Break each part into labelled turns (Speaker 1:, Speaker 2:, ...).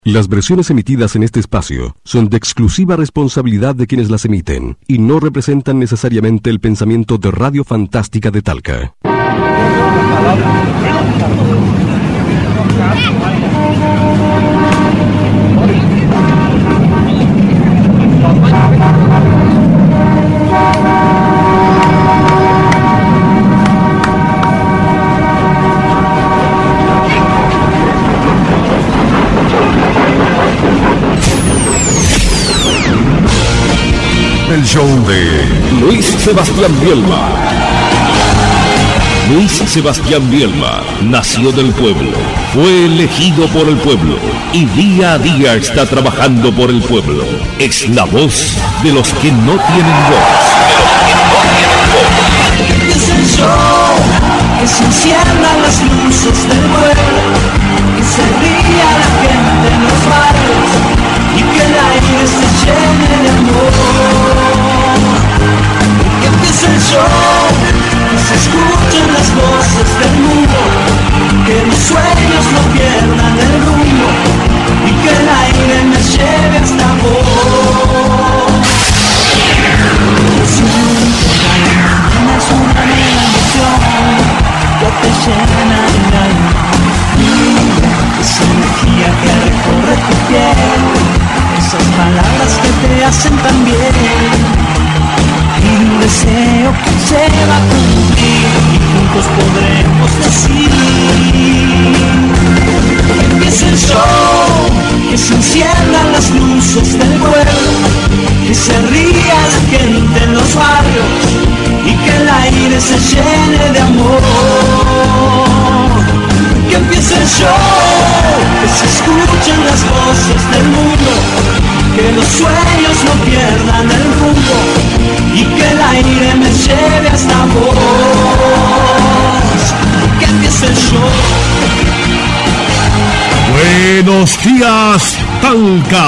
Speaker 1: Las versiones emitidas en este espacio son de exclusiva responsabilidad de quienes las emiten y no representan necesariamente el pensamiento de Radio Fantástica de Talca.
Speaker 2: El show de Luis Sebastián Bielma. Luis Sebastián Bielma nació del pueblo, fue elegido por el pueblo y día a día está trabajando por el pueblo. Es la voz de los que no tienen voz.
Speaker 3: Es el show, que se enciendan las luces del pueblo, que se ría la gente en los barrios y que el aire se llene de amor. Que empiece el show, que se escuchen las voces del mundo, que los sueños no pierdan el rumbo y que el aire me lleve hasta vos. Si nunca tienes una emoción que te llena el alma, esa energía que recorre tu piel, esas palabras que te hacen tan bien. Y un deseo que se va a cumplir y juntos podremos decir: que empiece el show, que se enciendan las luces del pueblo, que se ría la gente en los barrios y que el aire se llene de amor. Que empiece el show, que se escuchen las voces del mundo, que los sueños no pierdan el rumbo y que el aire me lleve hasta vos. Que empiece el show.
Speaker 2: Buenos días, Talca.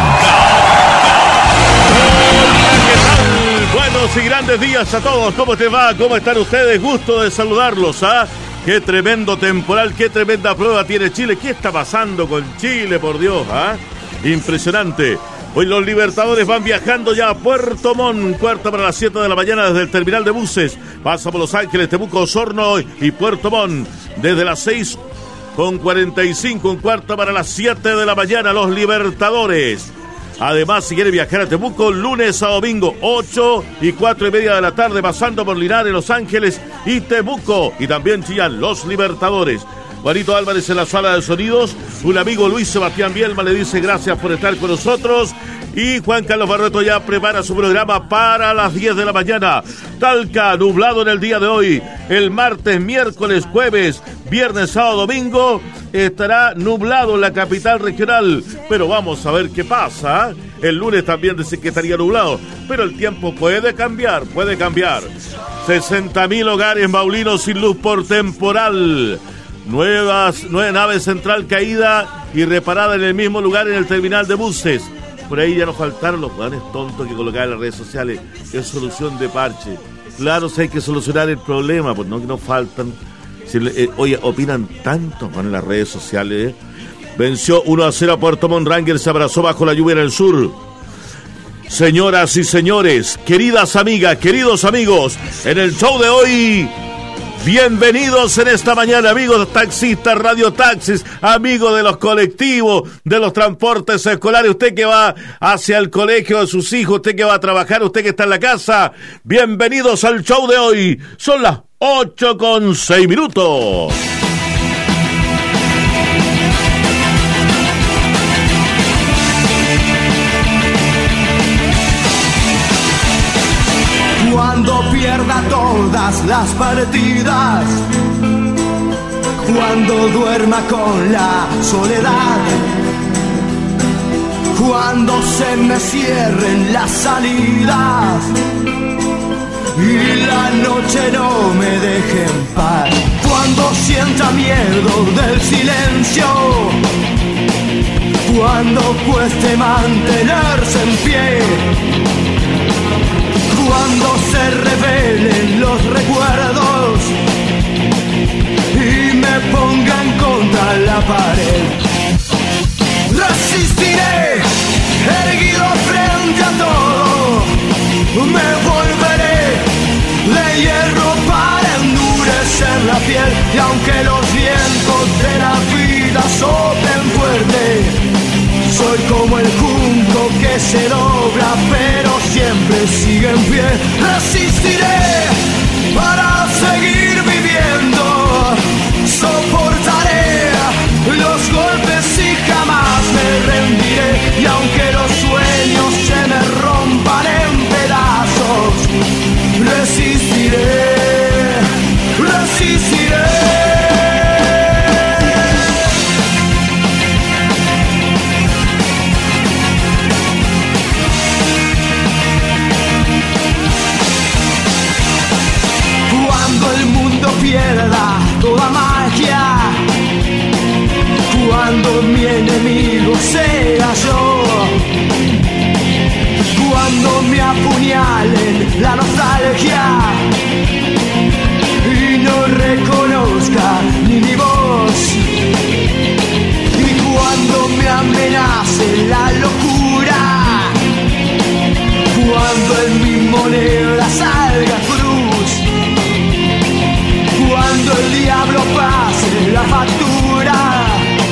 Speaker 4: Buenos y grandes días a todos. ¿Cómo te va? ¿Cómo están ustedes? Gusto de saludarlos, ¿ah? Qué tremendo temporal, qué tremenda prueba tiene Chile. ¿Qué está pasando con Chile, por Dios? ¿Ah? Impresionante. Hoy los Libertadores van viajando ya a Puerto Montt, cuarta para las 7 de la mañana desde el terminal de buses. Pasa por Los Ángeles, Temuco, Osorno y Puerto Montt. Desde las 6:45, un cuarto para las 7 de la mañana, los Libertadores. Además, si quiere viajar a Temuco, lunes a domingo, 8:04:30 de la tarde, pasando por Linares, Los Ángeles y Temuco. Y también Chillán, los Libertadores. Juanito Álvarez en la sala de sonidos. Un amigo Luis Sebastián Bielma le dice gracias por estar con nosotros. Y Juan Carlos Barreto ya prepara su programa para las 10 de la mañana. Talca, nublado en el día de hoy. El martes, miércoles, jueves, viernes, sábado, domingo estará nublado en la capital regional. Pero vamos a ver qué pasa. El lunes también dice que estaría nublado. Pero el tiempo puede cambiar, puede cambiar. 60.000 hogares maulinos sin luz por temporal. Nueve naves central caída y reparada en el mismo lugar en el terminal de buses. Por ahí ya nos faltaron los planes tontos que colocaban en las redes sociales. Es solución de parche. Claro, si hay que solucionar el problema, pues no que nos faltan. Oye, opinan tanto en las redes sociales. Venció 1-0 a Puerto Montt. Rangers se abrazó bajo la lluvia en el sur. Señoras y señores, queridas amigas, queridos amigos, en el show de hoy, bienvenidos en esta mañana, amigos taxistas, radiotaxis, amigos de los colectivos, de los transportes escolares, usted que va hacia el colegio de sus hijos, usted que va a trabajar, usted que está en la casa, bienvenidos al show de hoy. Son las 8:06.
Speaker 3: Cuando pierda todas las partidas, cuando duerma con la soledad, cuando se me cierren las salidas y la noche no me deje en paz, cuando sienta miedo del silencio, cuando cueste mantenerse en pie, cuando se revelen los recuerdos y me pongan contra la pared. aunque los vientos de la vida soplen fuerte, soy como el junco que se dobla pero siempre sigue en pie. Resistiré para seguir viviendo, soportaré los golpes y jamás me rendiré. Y aunque los sueños se me rompan en pedazos, resistiré, resistiré. Cuando el mundo pierda toda magia, cuando mi enemigo sea yo, cuando me apuñalen la nostalgia y no reconozca ni mi voz, y cuando me amenace la locura, cuando en mi moneda salga cruz, cuando el diablo pase la factura,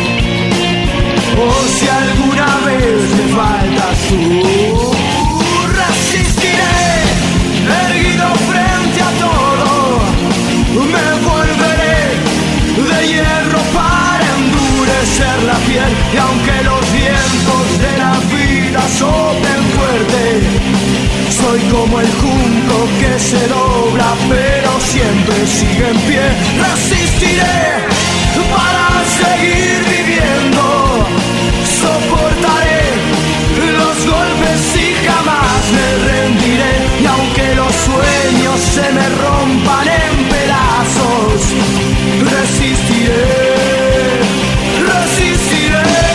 Speaker 3: o si alguna vez me faltas tú, resistiré, erguido frente a todo, me volveré de hierro para endurecer la piel. Y aunque los vientos de la vida soplen fuerte, soy como el junco que se dobla pero siempre sigue en pie. Resistiré para seguir viviendo, soportaré los golpes y jamás me rendiré. Y aunque los sueños se me rompan en pedazos, resistiré, resistiré.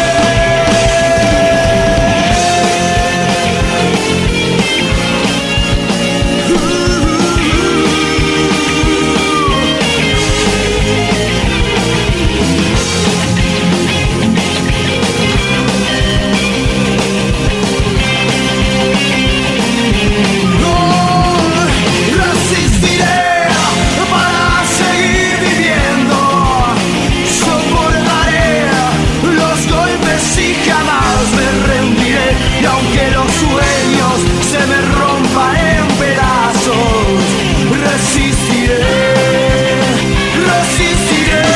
Speaker 3: Y aunque los sueños se me rompan en pedazos, resistiré, resistiré.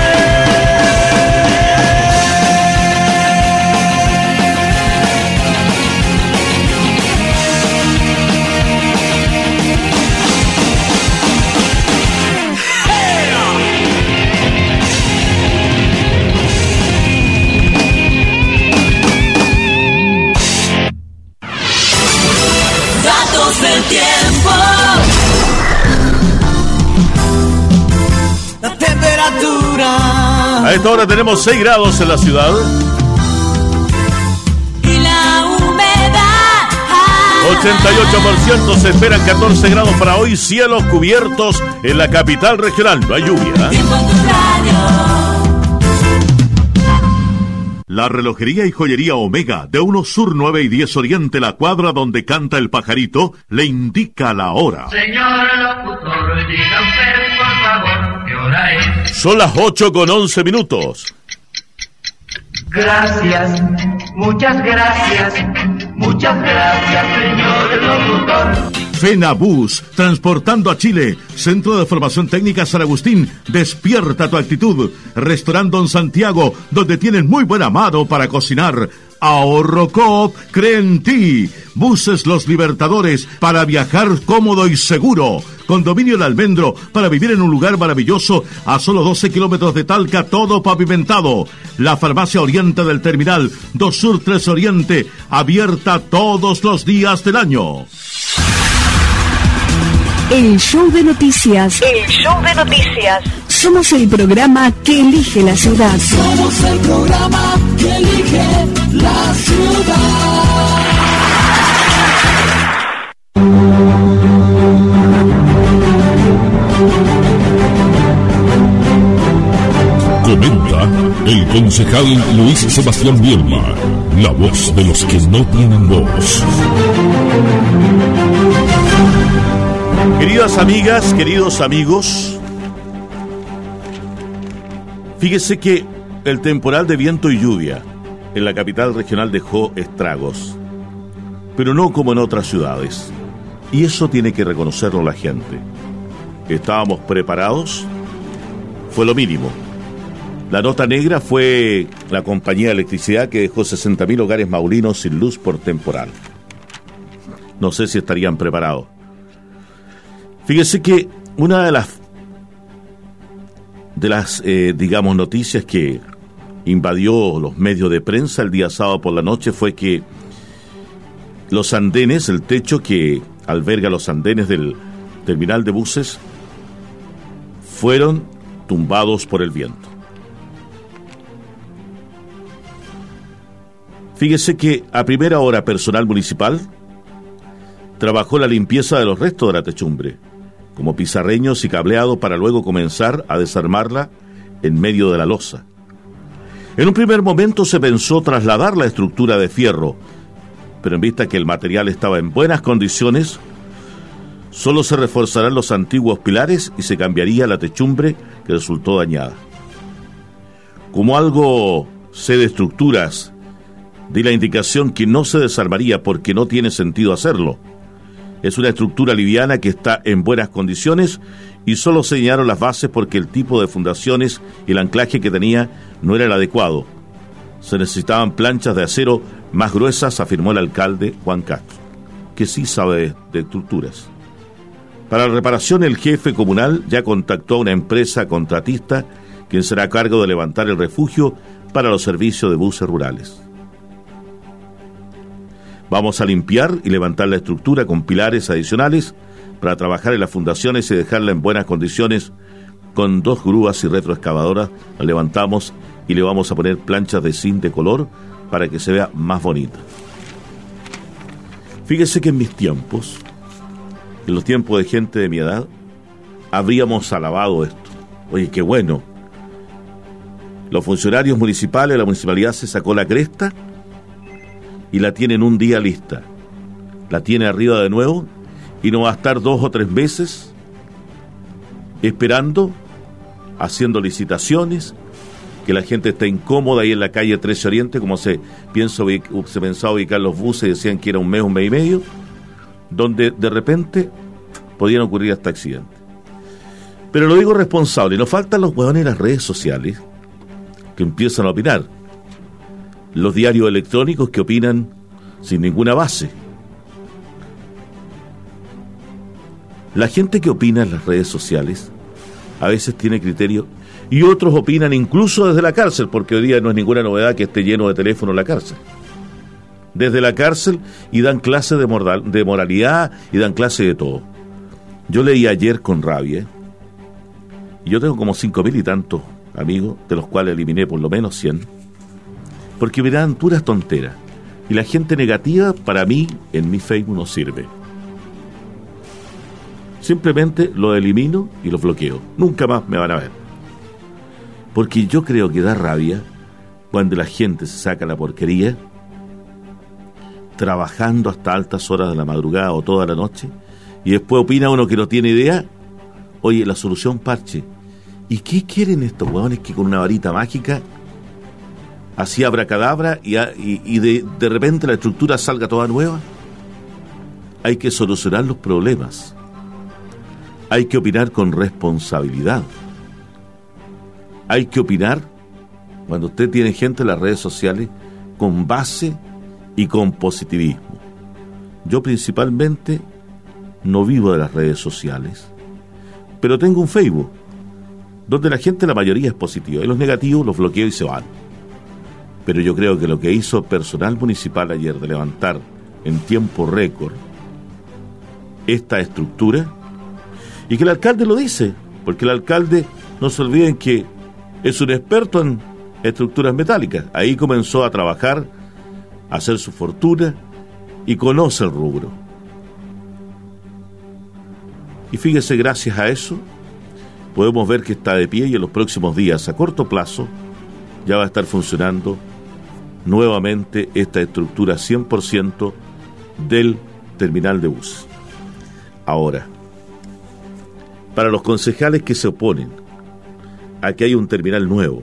Speaker 5: Del tiempo. La temperatura.
Speaker 4: A esta hora tenemos 6 grados en la ciudad.
Speaker 5: Y la humedad.
Speaker 4: 88%, se esperan 14 grados para hoy. Cielos cubiertos en la capital regional. No hay lluvia.
Speaker 5: Tiempo en tu radio.
Speaker 2: La relojería y joyería Omega de 1 Sur 9 y 10 Oriente, la cuadra donde canta el pajarito, le indica la hora.
Speaker 6: Señor locutor, diga usted por favor qué hora es.
Speaker 4: Son las 8:11.
Speaker 6: Gracias, muchas gracias, señor locutor.
Speaker 2: FENABUS, transportando a Chile. Centro de Formación Técnica San Agustín, despierta tu actitud. Restaurante Don Santiago, donde tienen muy buena mano para cocinar. Ahorro Coop, cree en ti. Buses Los Libertadores, para viajar cómodo y seguro. Condominio El Almendro, para vivir en un lugar maravilloso a solo 12 kilómetros de Talca, todo pavimentado. La Farmacia Oriente del Terminal, 2 Sur 3 Oriente, abierta todos los días del año.
Speaker 7: El show de noticias.
Speaker 8: El show de noticias.
Speaker 7: Somos el programa que elige la ciudad.
Speaker 3: Somos el programa que elige la ciudad.
Speaker 2: Comenta el concejal Luis Sebastián Bielma, la voz de los que no tienen voz.
Speaker 4: Queridas amigas, queridos amigos, Fíjese que el temporal de viento y lluvia en la capital regional dejó estragos, pero no como en otras ciudades. Y eso tiene que reconocerlo la gente. ¿Estábamos preparados? Fue lo mínimo. La nota negra fue la compañía de electricidad que dejó 60.000 hogares maulinos sin luz por temporal. No sé si estarían preparados. Fíjese que una de las digamos, noticias que invadió los medios de prensa el día sábado por la noche fue que los andenes, el techo que alberga los andenes del terminal de buses, fueron tumbados por el viento. Fíjese que a primera hora personal municipal trabajó la limpieza de los restos de la techumbre, como pizarreños y cableado, para luego comenzar a desarmarla en medio de la losa. En un primer momento se pensó trasladar la estructura de fierro, pero en vista que el material estaba en buenas condiciones, solo se reforzarán los antiguos pilares y se cambiaría la techumbre que resultó dañada. Como algo sé de estructuras, di la indicación que no se desarmaría porque no tiene sentido hacerlo. Es una estructura liviana que está en buenas condiciones y solo señalaron las bases porque el tipo de fundaciones y el anclaje que tenía no era el adecuado. Se necesitaban planchas de acero más gruesas, afirmó el alcalde Juan Castro, que sí sabe de estructuras. Para la reparación, el jefe comunal ya contactó a una empresa contratista quien será a cargo de levantar el refugio para los servicios de buses rurales. Vamos a limpiar y levantar la estructura con pilares adicionales para trabajar en las fundaciones y dejarla en buenas condiciones. Con 2 grúas y retroexcavadoras la levantamos y le vamos a poner planchas de zinc de color para que se vea más bonita. Fíjese que en mis tiempos, en los tiempos de gente de mi edad, habríamos alabado esto. Oye, qué bueno. Los funcionarios municipales, la municipalidad se sacó la cresta y la tienen un día lista. La tiene arriba de nuevo y no va a estar 2 o 3 meses esperando, haciendo licitaciones, que la gente está incómoda ahí en la calle 13 Oriente, como se pensaba ubicar los buses y decían que era un mes y medio, donde de repente podían ocurrir hasta accidentes. Pero lo digo responsable, nos faltan los hueones en las redes sociales que empiezan a opinar, los diarios electrónicos que opinan sin ninguna base. La gente que opina en las redes sociales a veces tiene criterio y otros opinan incluso desde la cárcel, porque hoy día no es ninguna novedad que esté lleno de teléfono la cárcel. Desde la cárcel, y dan clase de moralidad y dan clase de todo. Yo leí ayer con rabia, y yo tengo como 5.000 y tantos amigos, de los cuales eliminé por lo menos 100, porque me dan puras tonteras. Y la gente negativa, para mí, en mi Facebook no sirve. Simplemente lo elimino y los bloqueo. Nunca más me van a ver. Porque yo creo que da rabia cuando la gente se saca la porquería trabajando hasta altas horas de la madrugada o toda la noche, y después opina uno que no tiene idea. Oye, la solución parche. ¿Y qué quieren estos huevones que con una varita mágica así abracadabra y de repente la estructura salga toda nueva? Hay que solucionar los problemas. Hay que opinar con responsabilidad. Hay que opinar, cuando usted tiene gente en las redes sociales, con base y con positivismo. Yo principalmente no vivo de las redes sociales, pero tengo un Facebook donde la gente, la mayoría, es positiva, y los negativos los bloqueo y se van. Pero yo creo que lo que hizo personal municipal ayer de levantar en tiempo récord esta estructura, y que el alcalde lo dice, porque el alcalde, no se olviden que es un experto en estructuras metálicas. Ahí comenzó a trabajar, a hacer su fortuna y conoce el rubro. Y fíjese, gracias a eso podemos ver que está de pie, y en los próximos días, a corto plazo, ya va a estar funcionando nuevamente esta estructura 100% del terminal de bus. Ahora, para los concejales que se oponen a que haya un terminal nuevo.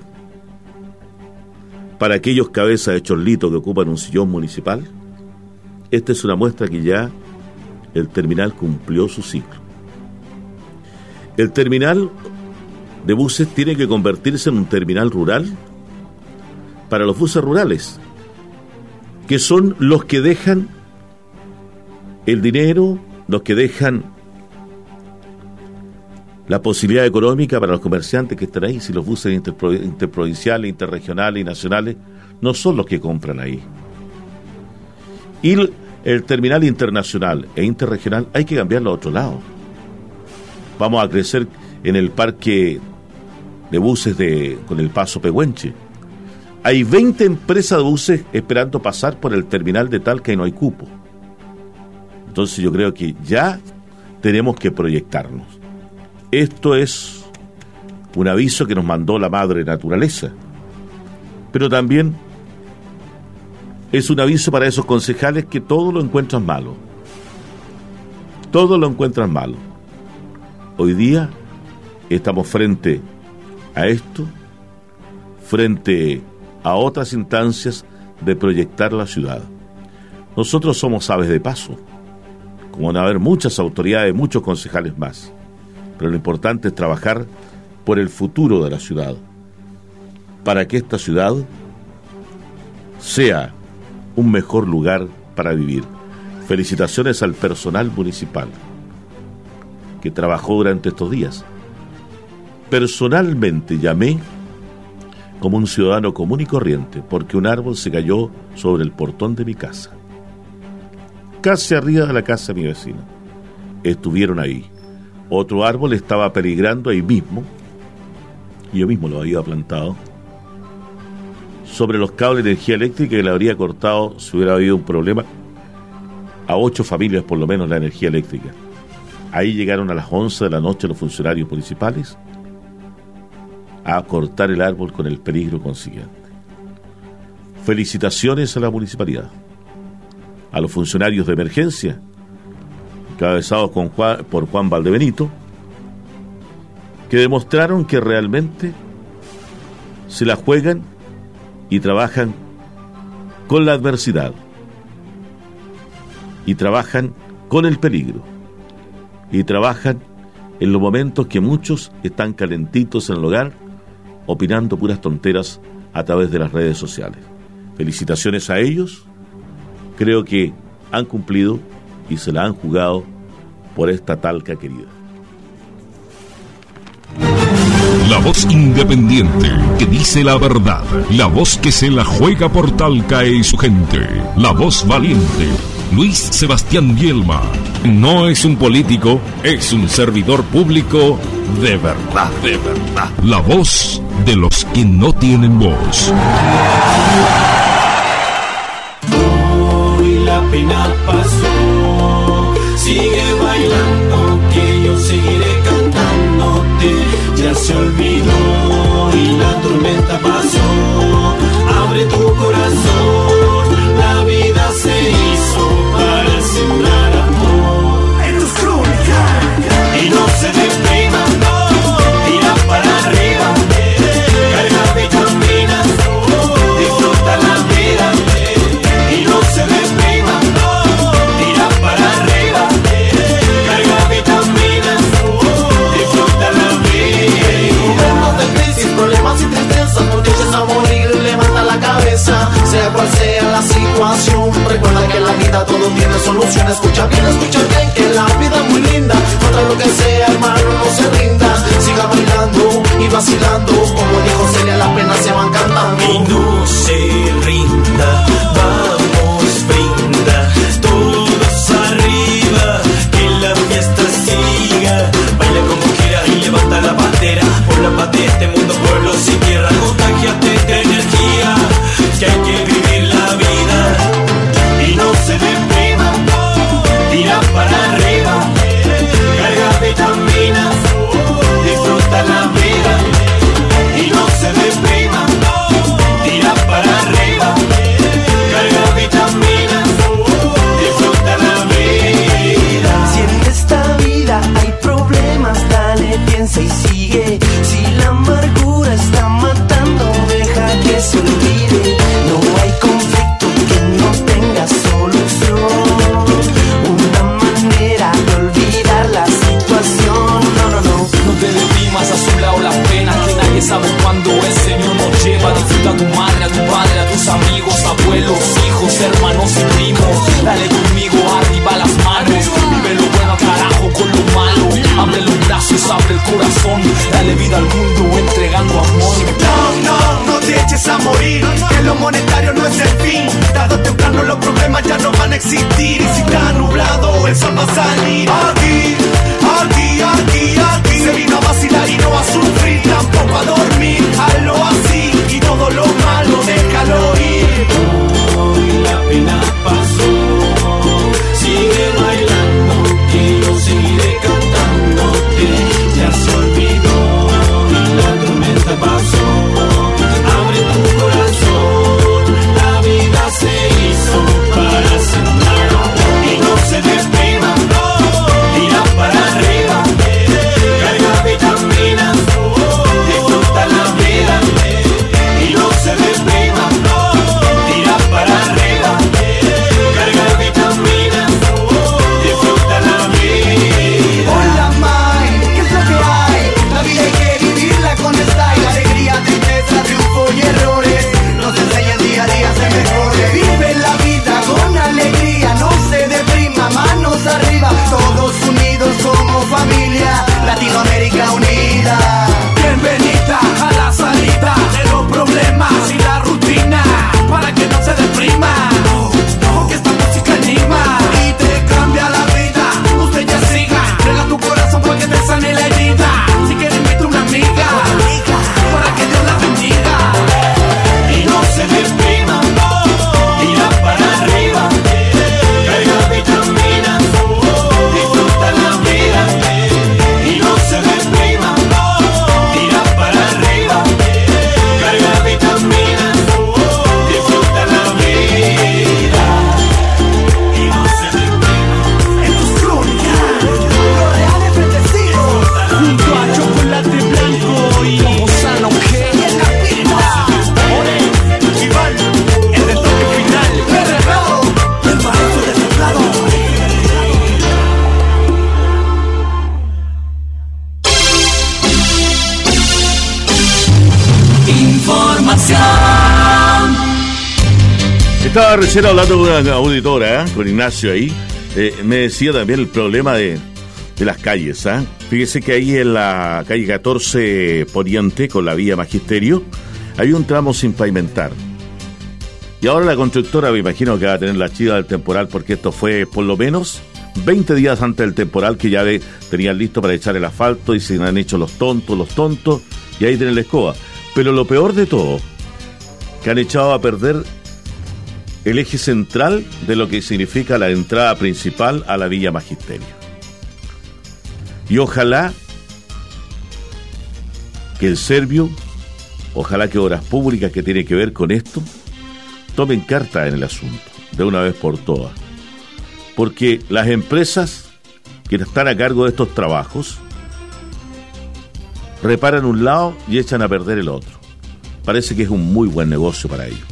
Speaker 4: Para aquellos cabezas de chorlito que ocupan un sillón municipal, esta es una muestra que ya el terminal cumplió su ciclo. El terminal de buses tiene que convertirse en un terminal rural para los buses rurales, que son los que dejan el dinero, los que dejan la posibilidad económica para los comerciantes que están ahí. Si los buses interprovinciales, interregionales y nacionales no son los que compran ahí. Y el terminal internacional e interregional hay que cambiarlo a otro lado. Vamos a crecer en el parque de buses con el paso Pehuenche. Hay 20 empresas de buses esperando pasar por el terminal de Talca y no hay cupo. Entonces yo creo que ya tenemos que proyectarnos. Esto es un aviso que nos mandó la madre naturaleza, pero también es un aviso para esos concejales que todo lo encuentran malo. Todo lo encuentran malo. Hoy día estamos frente a esto, frente a otras instancias de proyectar la ciudad. Nosotros somos aves de paso, como van a haber muchas autoridades, muchos concejales más. Pero lo importante es trabajar por el futuro de la ciudad, para que esta ciudad sea un mejor lugar para vivir. Felicitaciones al personal municipal que trabajó durante estos días. Personalmente llamé como un ciudadano común y corriente porque un árbol se cayó sobre el portón de mi casa, casi arriba de la casa de mi vecino. Estuvieron ahí. Otro árbol estaba peligrando ahí mismo, y yo mismo lo había plantado, sobre los cables de energía eléctrica que le habría cortado, si hubiera habido un problema, a 8 familias por lo menos la energía eléctrica. Ahí llegaron a las 11 de la noche los funcionarios municipales a cortar el árbol con el peligro consiguiente. Felicitaciones a la municipalidad, a los funcionarios de emergencia, encabezados por Juan Valdebenito, que demostraron que realmente se la juegan y trabajan con la adversidad y trabajan con el peligro y trabajan en los momentos que muchos están calentitos en el hogar opinando puras tonteras a través de las redes sociales. Felicitaciones a ellos. Creo que han cumplido y se la han jugado por esta Talca querida.
Speaker 2: La voz independiente que dice la verdad, la voz que se la juega por Talca y su gente, la voz valiente, Luis Sebastián Bielma. No es un político, es un servidor público de verdad, de verdad. La voz de los que no tienen voz.
Speaker 3: Hoy la pena pasó, sigue bailando que yo seguiré cantándote. Ya se olvidó y la tormenta pasó. Abre tu corazón, la vida se hizo para sembrar amor. En tus crónicas y no se depriman, no, tira para arriba, carga vitaminas, disfruta la vida y no se depriman, no, tira para arriba, carga vitaminas, disfruta la vida. Momentos de crisis, problemas y tristeza, no te eches a morir, levanta la cabeza, sea cual sea la situación, recuerda que en la vida todo tiene solución. Escucha bien, que la vida es muy linda, contra lo que sea, hermano, no se rinda, siga bailando y vacilando, como dijo Celia, las penas se van cantando. Y no se rinda, vamos, brinda, todos arriba, que la fiesta siga, baila como quieras y levanta la bandera, por la paz de este mundo, pueblo sin tierra, contagiate de energía, que hay que vivir la vida, y no se deprima, tira para arriba, carga
Speaker 8: somos hermanos y primos. Dale conmigo, arriba las manos. Vive lo bueno, carajo, con lo malo. Abre los brazos, abre el corazón. Dale vida al mundo, entregando amor.
Speaker 9: No te eches a morir. Que lo monetario no es el fin. Tarde o temprano los problemas ya no van a existir. Y si está nublado, el sol va a salir. Aquí se vino a vacilar y no a sufrir, tampoco a dormir. Hazlo así y todo lo malo déjalo ir.
Speaker 3: Hoy la pena pasó, sigue bailando, que yo seguiré cantándote. Ya se olvidó y la tormenta pasó. Abre tu corazón, la vida se hizo para sembrar. Y no se deprima, tira para arriba, carga vitaminas, disfruta la vida. Y no se deprima, tira para arriba, carga vitaminas, disfruta la vida.
Speaker 9: Hola Mike, ¿qué es lo que hay? La vida hay que vivirla con style. Alegría, tristeza, triunfo y errores nos enseñan día a día a ser mejores. Vive la vida con alegría, no se deprima, manos arriba. Todos unidos como familia, Latinoamérica unida.
Speaker 8: Bienvenida a la salida de los problemas y la rutina, para que no se deprima, porque esta música anima y te cambia la vida. Usted ya siga, entrega tu corazón para que te sane la herida. Si quieres invita a una amiga, para que Dios la bendiga.
Speaker 3: Y no se deprima, tira para arriba, carga vitaminas, disfruta la vida. Y no se deprima, tira para arriba, carga vitaminas, disfruta la vida. Y no se deprima.
Speaker 9: En tus crónicas, lo real es bendecido.
Speaker 8: Junto a Chocolate Blanco y Lozano G.
Speaker 9: Y en la pista,
Speaker 8: Iván, el de toque final.
Speaker 9: Guerrero, el maestro del teclado.
Speaker 5: Información.
Speaker 4: Estaba recién hablando con una auditora, con Ignacio ahí. Me decía también el problema de las calles. Fíjese que ahí en la calle 14 Poniente, con la vía Magisterio, hay un tramo sin pavimentar. Y ahora la constructora, me imagino que va a tener la chiva del temporal, porque esto fue por lo menos 20 días antes del temporal, que ya tenían listo para echar el asfalto y se han hecho los tontos, y ahí tienen la escoba. Pero lo peor de todo, que han echado a perder el eje central de lo que significa la entrada principal a la Villa Magisterio. Y ojalá que el Servio, ojalá que Obras Públicas, que tiene que ver con esto, tomen carta en el asunto, de una vez por todas. Porque las empresas que están a cargo de estos trabajos reparan un lado y echan a perder el otro. Parece que es un muy buen negocio para ellos.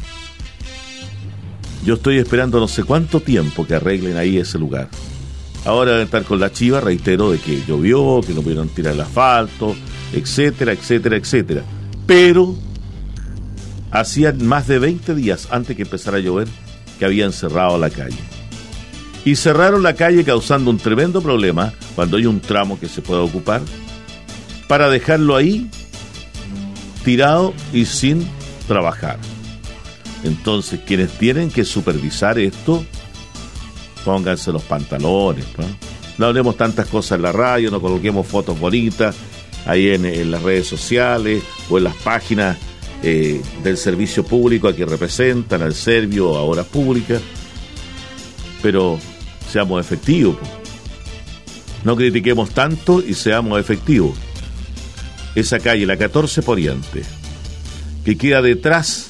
Speaker 4: Yo estoy esperando no sé cuánto tiempo que arreglen ahí ese lugar. Ahora deben estar con la chiva, reitero, de que llovió, que no pudieron tirar el asfalto, etcétera. Pero hacían más de 20 días antes que empezara a llover que habían cerrado la calle. Y cerraron la calle causando un tremendo problema cuando hay un tramo que se pueda ocupar, para dejarlo ahí tirado y sin trabajar. Entonces, quienes tienen que supervisar esto, pónganse los pantalones, ¿no? No hablemos tantas cosas en la radio, no coloquemos fotos bonitas ahí en las redes sociales o en las páginas del servicio público a que representan, al Servio o a Obras Públicas, pero seamos efectivos. No critiquemos tanto y seamos efectivos. Esa calle, la 14 Poniente, que queda detrás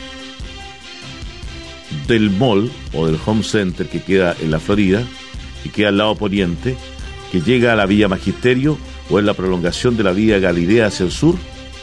Speaker 4: del mall o del home center que queda en la Florida, que queda al lado poniente, que llega a la Villa Magisterio o en la prolongación de la Vía Galilea hacia el sur,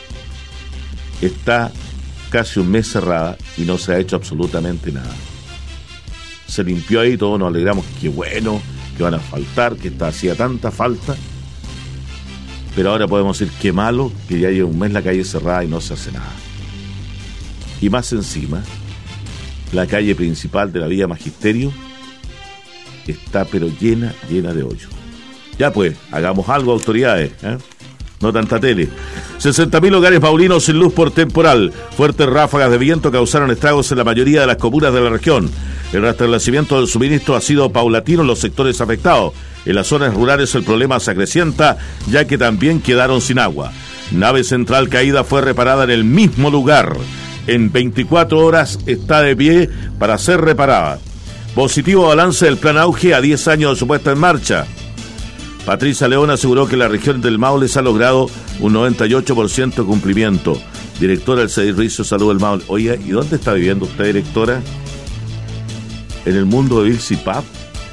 Speaker 4: está casi un mes cerrada y no se ha hecho absolutamente nada. Se limpió ahí, todos nos alegramos, que bueno, que van a faltar, que hacía tanta falta, pero ahora podemos decir que malo que ya lleva un mes la calle cerrada y no se hace nada. Y más encima, la calle principal de la Vía Magisterio está pero llena de hoyos. Ya pues, hagamos algo, autoridades, ¿eh? No tanta tele. 60.000 hogares paulinos sin luz por temporal. Fuertes ráfagas de viento causaron estragos en la mayoría de las comunas de la región. El restablecimiento del suministro ha sido paulatino en los sectores afectados. En las zonas rurales el problema se acrecienta, ya que también quedaron sin agua. Nave central caída fue reparada en el mismo lugar. En 24 horas está de pie para ser reparada. Positivo balance del plan Auge a 10 años de su puesta en marcha. Patricia León aseguró que la región del Maule se ha logrado un 98% de cumplimiento. Directora del Servicio de Salud del Maule. Oiga, ¿y dónde está viviendo usted, directora? ¿En el mundo de Vilsipap?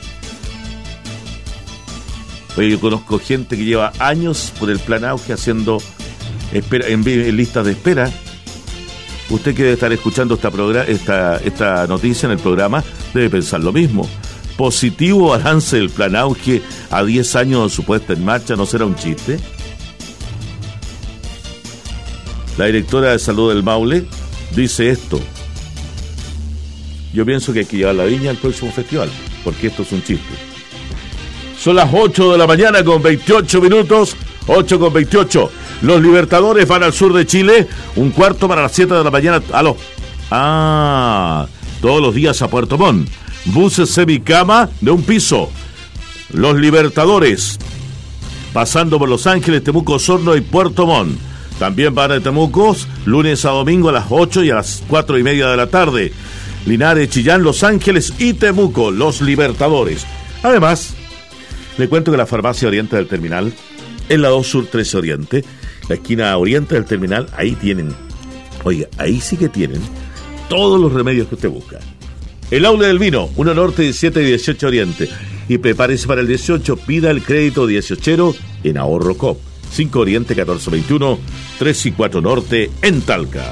Speaker 4: Oye, yo conozco gente que lleva años por el plan Auge haciendo en listas de espera. Usted que debe estar escuchando esta noticia en el programa debe pensar lo mismo. Positivo balance del plan Auge a 10 años de su puesta en marcha, ¿no será un chiste? La directora de salud del Maule dice esto: yo pienso que hay que llevar la viña al próximo festival, porque esto es un chiste. Son las 8 de la mañana con 28 minutos, 8 con 28. Los Libertadores van al sur de Chile, un cuarto para las 7 de la mañana. Todos los días a Puerto Montt. Buses semicama de un piso. Los Libertadores, pasando por Los Ángeles, Temuco, Osorno y Puerto Montt. También van a Temuco, lunes a domingo a las 8 y a las 4:30 de la tarde. Linares, Chillán, Los Ángeles y Temuco, los Libertadores. Además, le cuento que la farmacia Oriente del Terminal, en la 2 Sur 13 Oriente, la esquina Oriente del Terminal, ahí tienen, oiga, ahí sí que tienen todos los remedios que usted busca. El Aula del Vino, 1 Norte 17 y 18 Oriente. Y prepárese para el 18, pida el crédito 18 en Ahorro Coop. 5 Oriente 1421, 3 y 4 Norte en Talca.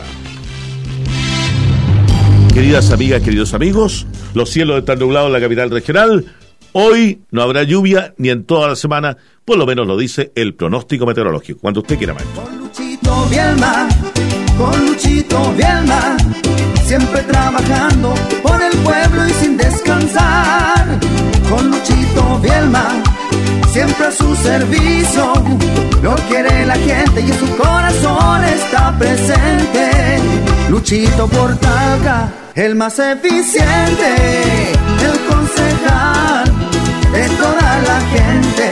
Speaker 4: Queridas amigas, queridos amigos, los cielos están nublados en la capital regional. Hoy no habrá lluvia ni en toda la semana, por lo menos lo dice el pronóstico meteorológico. Cuando usted quiera, maestro.
Speaker 9: Con Luchito Bielma, siempre trabajando por el pueblo y sin descansar. Con Luchito Bielma, siempre a su servicio, lo quiere la gente y en su corazón está presente. Luchito por Talca, el más eficiente, el concejal de toda la gente.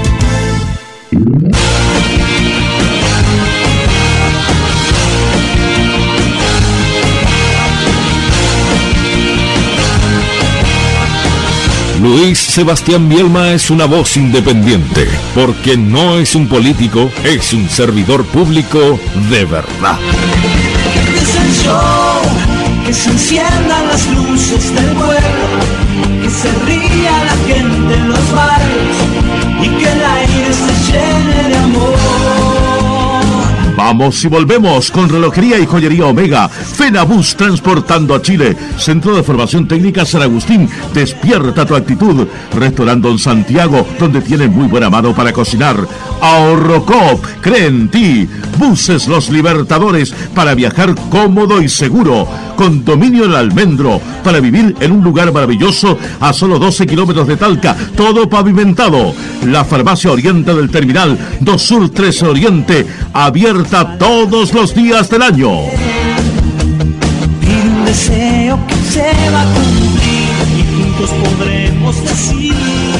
Speaker 2: Luis Sebastián Bielma es una voz independiente, porque no es un político, es un servidor público de verdad.
Speaker 3: Es el show, que se enciendan las luces del pueblo, que se ría la gente en los barrios y que el aire se llene de amor.
Speaker 2: Vamos y volvemos con Relojería y Joyería Omega. Fenabus transportando a Chile. Centro de Formación Técnica San Agustín. Despierta tu actitud. Restaurante Don Santiago, donde tienen muy buena mano para cocinar. Ahorro Coop, cree en ti. Buses Los Libertadores, para viajar cómodo y seguro. Condominio El Almendro, para vivir en un lugar maravilloso a solo 12 kilómetros de Talca, todo pavimentado. La Farmacia Oriente del Terminal, 2 Sur 13 Oriente, abierta todos los días del año.
Speaker 3: Pide un deseo que se va a cumplir y juntos podremos decir.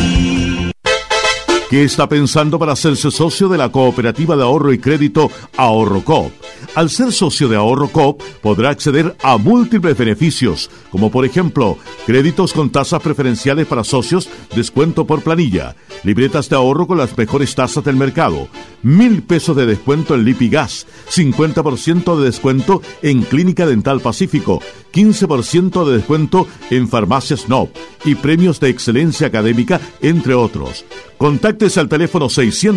Speaker 2: ¿Qué está pensando para hacerse socio de la Cooperativa de Ahorro y Crédito Ahorro Coop? Al ser socio de Ahorro Coop, podrá acceder a múltiples beneficios, como por ejemplo, créditos con tasas preferenciales para socios, descuento por planilla, libretas de ahorro con las mejores tasas del mercado, 1,000 pesos de descuento en Lipigas, 50% de descuento en Clínica Dental Pacífico, 15% de descuento en Farmacias Snob y premios de excelencia académica, entre otros. Contáctese al teléfono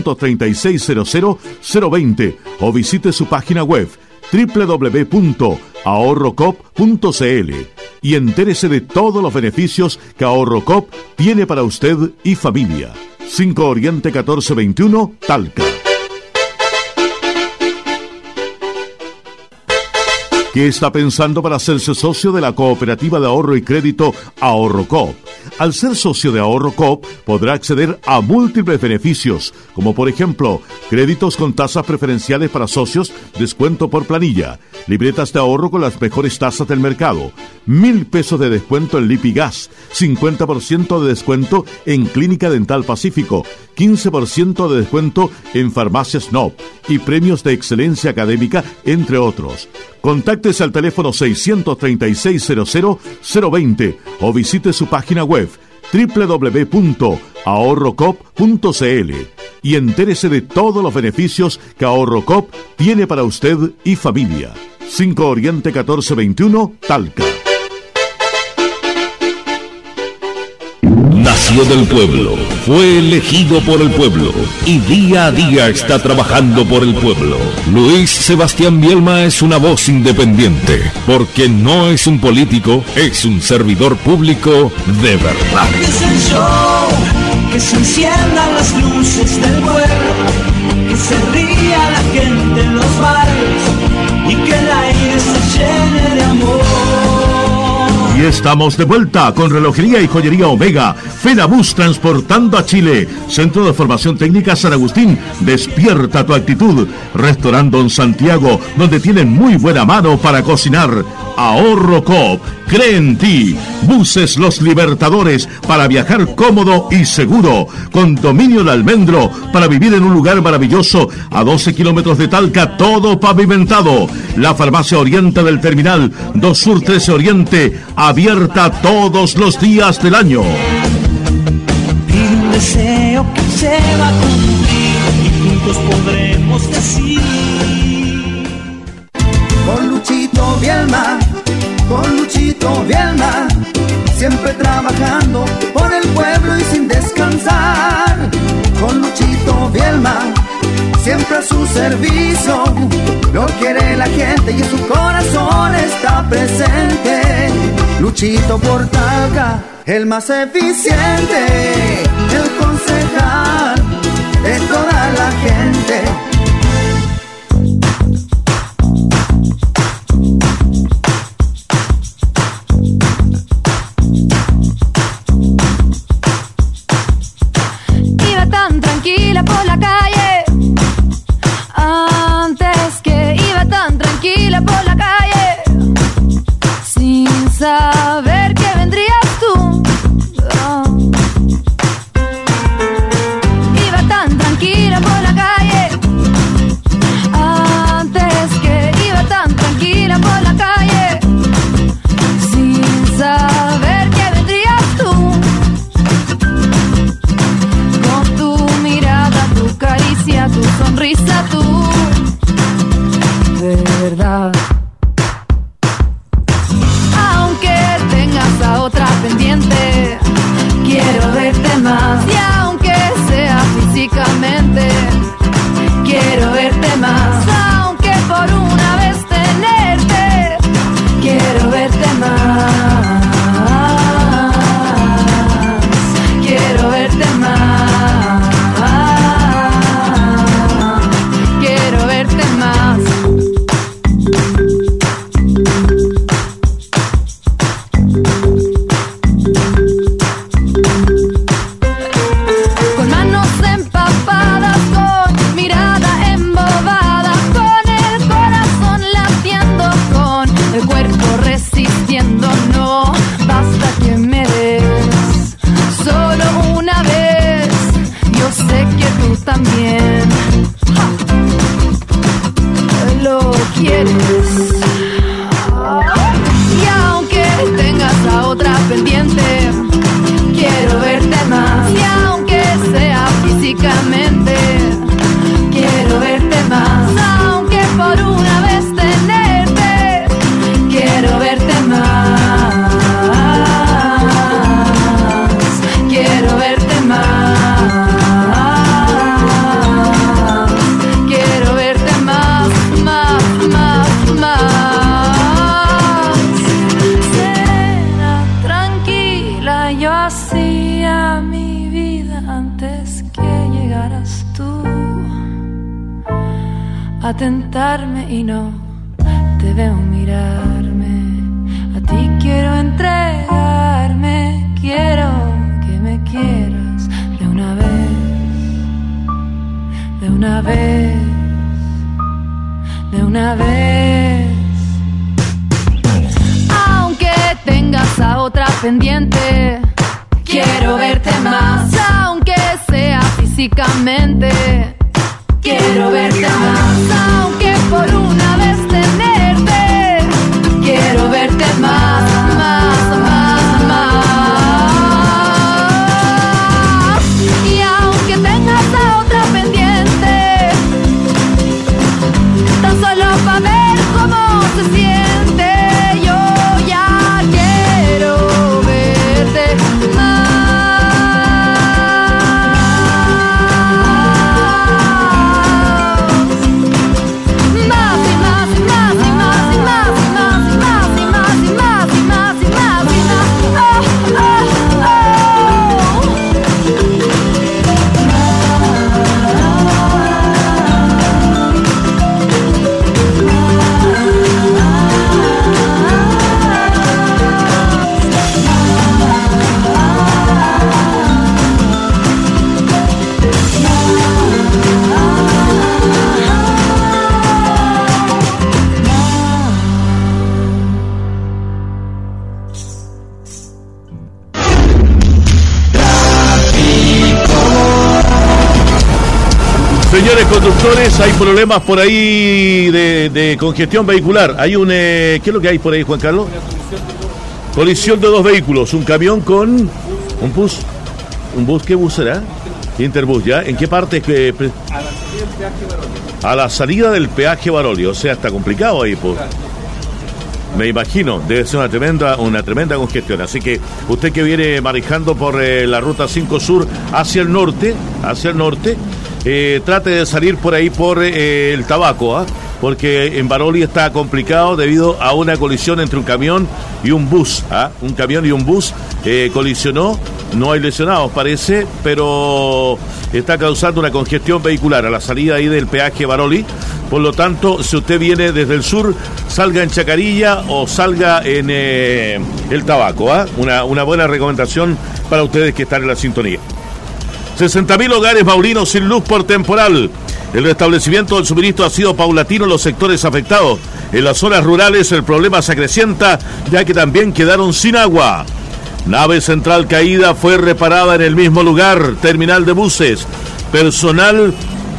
Speaker 2: 636-00-020 o visite su página web www.ahorrocop.cl y entérese de todos los beneficios que Ahorro Coop tiene para usted y familia. 5 Oriente 1421, Talca.
Speaker 4: ¿Qué está pensando para hacerse socio de la cooperativa de ahorro y crédito AhorroCoop? Al ser socio de AhorroCoop podrá acceder a múltiples beneficios, como por ejemplo, créditos con tasas preferenciales para socios, descuento por planilla, libretas de ahorro con las mejores tasas del mercado, 1,000 pesos de descuento en Lipigas, 50% de descuento en Clínica Dental Pacífico, 15% de descuento en Farmacia Snob y premios de excelencia académica, entre otros. Contáctese al teléfono 636-00-020 o visite su página web www.ahorrocoop.cl y entérese de todos los beneficios que AhorroCoop tiene para usted y familia. 5 Oriente 1421, Talca.
Speaker 2: Nació del pueblo, fue elegido por el pueblo y día a día está trabajando por el pueblo. Luis Sebastián Bielma es una voz independiente, porque no es un político, es un servidor público de verdad.
Speaker 3: Es el show, que se enciendan las luces del pueblo, que se ría la gente en los barrios y que el aire se llene de amor.
Speaker 4: Y estamos de vuelta con Relojería y Joyería Omega, Fenabus transportando a Chile, Centro de Formación Técnica San Agustín, despierta tu actitud, Restaurante Don Santiago, donde tienen muy buena mano para cocinar, AhorroCoop, cree en ti, Buses Los Libertadores, para viajar cómodo y seguro, Condominio El Almendro, para vivir en un lugar maravilloso, a 12 kilómetros de Talca, todo pavimentado, la Farmacia Oriente del Terminal, 2 Sur 13 Oriente, abierta todos los días del año.
Speaker 3: Y un deseo que se va a cumplir y juntos podremos decir:
Speaker 9: Con Luchito Bielma, siempre trabajando por el pueblo y sin descansar. Con Luchito Bielma, siempre a su servicio, lo quiere la gente y en su corazón está presente. Luchito por Talca, el más eficiente, el concejal de toda la gente.
Speaker 10: Iba tan tranquila por la calle, antes que iba tan tranquila por la calle, sin saber que vendrías tú. Oh. Iba tan tranquila por la calle, antes que iba tan tranquila por la calle, sin saber que vendrías tú. Con tu mirada, tu caricia, tu sonrisa, tú, de verdad. Aunque tengas a otra pendiente, quiero verte más. Y aunque sea físicamente, quiero verte más. Aunque por una vez tenerte, quiero verte más. Quiero verte más. Quiero verte más. Con manos empapadas, con mirada embobada, con el corazón latiendo, con el cuerpo resistiendo. No basta que me des solo una vez, yo sé que tú también lo quieres. Y aunque tengas a otra pendiente, quiero verte más. Y aunque sea físicamente, quiero verte más. Aunque por una vez tenerte, quiero verte más. Quiero verte más. Quiero verte más, más, más, más. Serena, tranquila, yo hacía mi vida antes que llegaras tú a tentarme y no te te veo mirarme, a ti quiero entregarme, quiero que me quieras de una vez, de una vez, de una vez. Aunque tengas a otra pendiente, quiero verte más, aunque sea físicamente. Quiero verte más, aunque por una vez tenerte. Quiero verte más, más, más, más. Y aunque tengas a otra pendiente, tan solo para ver cómo se siente, yo ya quiero verte más.
Speaker 4: Señores conductores, hay problemas por ahí de congestión vehicular. Hay un... ¿qué es lo que hay por ahí, Juan Carlos? Colisión de dos vehículos, un camión con un bus. ¿Un bus? ¿Qué bus será? Interbus, ¿ya? ¿En qué parte? A la salida del peaje Baroli. O sea, está complicado ahí, pues. Me imagino, debe ser una tremenda congestión. Así que usted que viene manejando por la ruta 5 Sur hacia el norte, trate de salir por ahí por el Tabaco, porque en Baroli está complicado debido a una colisión entre un camión y un bus. Un camión y un bus colisionó, no hay lesionados parece, pero está causando una congestión vehicular a la salida ahí del peaje Baroli. Por lo tanto, si usted viene desde el sur, salga en Chacarilla o salga en el Tabaco. Una buena recomendación para ustedes que están en la sintonía. 60.000 hogares maulinos sin luz por temporal. El restablecimiento del suministro ha sido paulatino en los sectores afectados. En las zonas rurales el problema se acrecienta, ya que también quedaron sin agua. Nave central caída fue reparada en el mismo lugar. Terminal de buses. Personal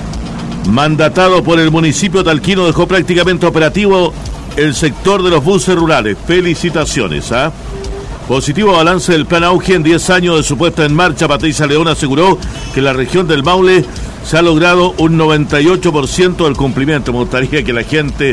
Speaker 4: mandatado por el municipio talquino dejó prácticamente operativo el sector de los buses rurales. Felicitaciones, Positivo balance del plan Auge en 10 años de su puesta en marcha. Patricia León aseguró que en la región del Maule se ha logrado un 98% del cumplimiento. Me gustaría que la gente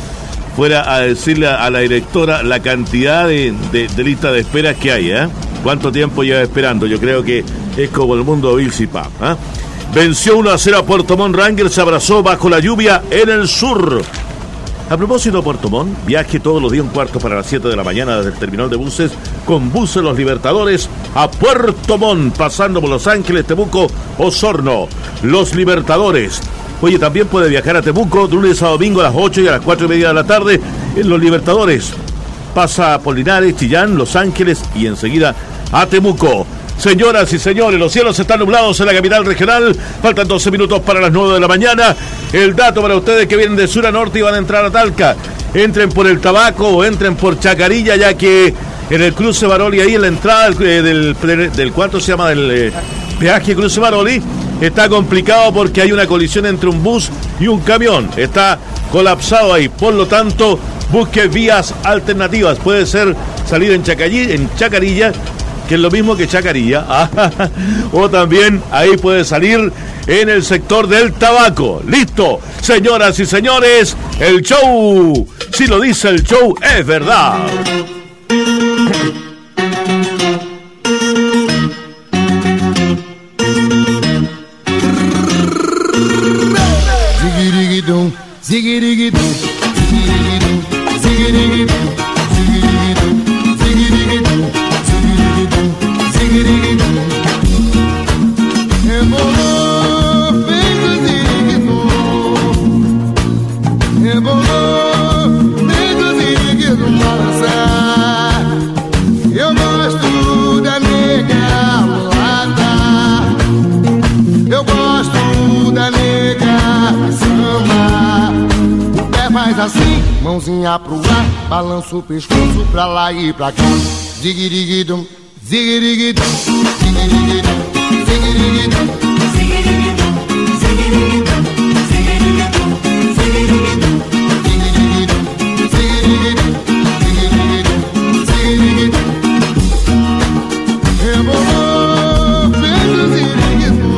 Speaker 4: fuera a decirle a la directora la cantidad de lista de esperas que hay, ¿Cuánto tiempo lleva esperando? Yo creo que es como el mundo de Bills y Pap, Venció 1-0 a Puerto Montt. Rangers se abrazó bajo la lluvia en el sur. A propósito de Puerto Montt, viaje todos los días 1:15 para las 7 de la mañana desde el terminal de buses con Buses Los Libertadores a Puerto Montt, pasando por Los Ángeles, Temuco, Osorno. Los Libertadores. Oye, también puede viajar a Temuco de lunes a domingo a las 8 y a las 4:30 de la tarde en Los Libertadores. Pasa por Linares, Chillán, Los Ángeles y enseguida a Temuco. Señoras y señores, los cielos están nublados en la capital regional. Faltan 12 minutos para las 9 de la mañana. El dato para ustedes que vienen de sur a norte y van a entrar a Talca. Entren por el Tabaco o entren por Chacarilla, ya que en el cruce Baroli, ahí en la entrada del ¿cuánto se llama? Del peaje cruce Baroli, está complicado porque hay una colisión entre un bus y un camión. Está colapsado ahí. Por lo tanto, busque vías alternativas. Puede ser salir en Chacarilla, que es lo mismo que Chacarilla, o también ahí puede salir en el sector del Tabaco. ¡Listo! Señoras y señores, el show, si lo dice el show, es verdad.
Speaker 11: Never mãozinha pro ar, balança o pescoço pra lá e pra cá. Ziguiriguidum, ziguiriguidum, ziguiriguidum, ziguiriguidum, ziguiriguidum, ziguiriguidum, ziguiriguidum, ziguiriguidum, ziguiriguidum, ziguiriguidum, ziguiriguidum, ziguiriguidum. Rebolou, fez o ziguiriguidum.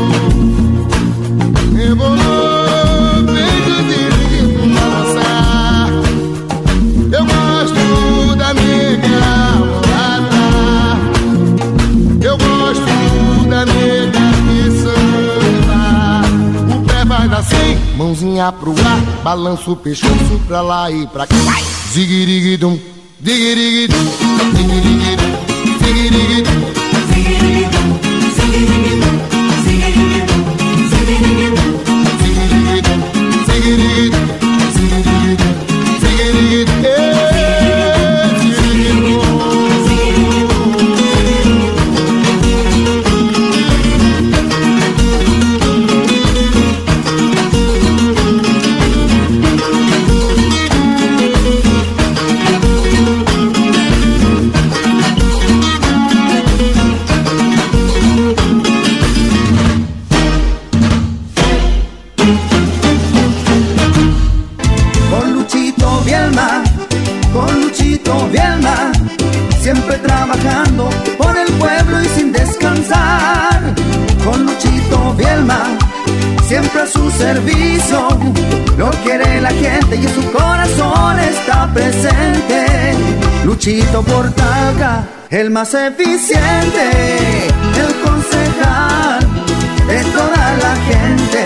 Speaker 11: Rebolou, fez o ziguiriguidum balançar. Eu gosto da nega mulata. Eu gosto da nega que samba. O pé vai assim, mãozinha pro ar, balança o pescoço pra lá e pra cá. Ziguiriguidum, ziguiriguidum, ziguiriguidum, ziguiriguidum, ziguiriguidum, ziguiriguidum, ziguiriguidum, ziguiriguidum, ziguiriguidum, ziguiriguidum, ziguiriguidum, ziguiriguidum,
Speaker 9: siempre trabajando por el pueblo y sin descansar. Con Luchito Bielma, siempre a su servicio. Lo quiere la gente y en su corazón está presente. Luchito por Talca, el más eficiente, el concejal de toda la gente.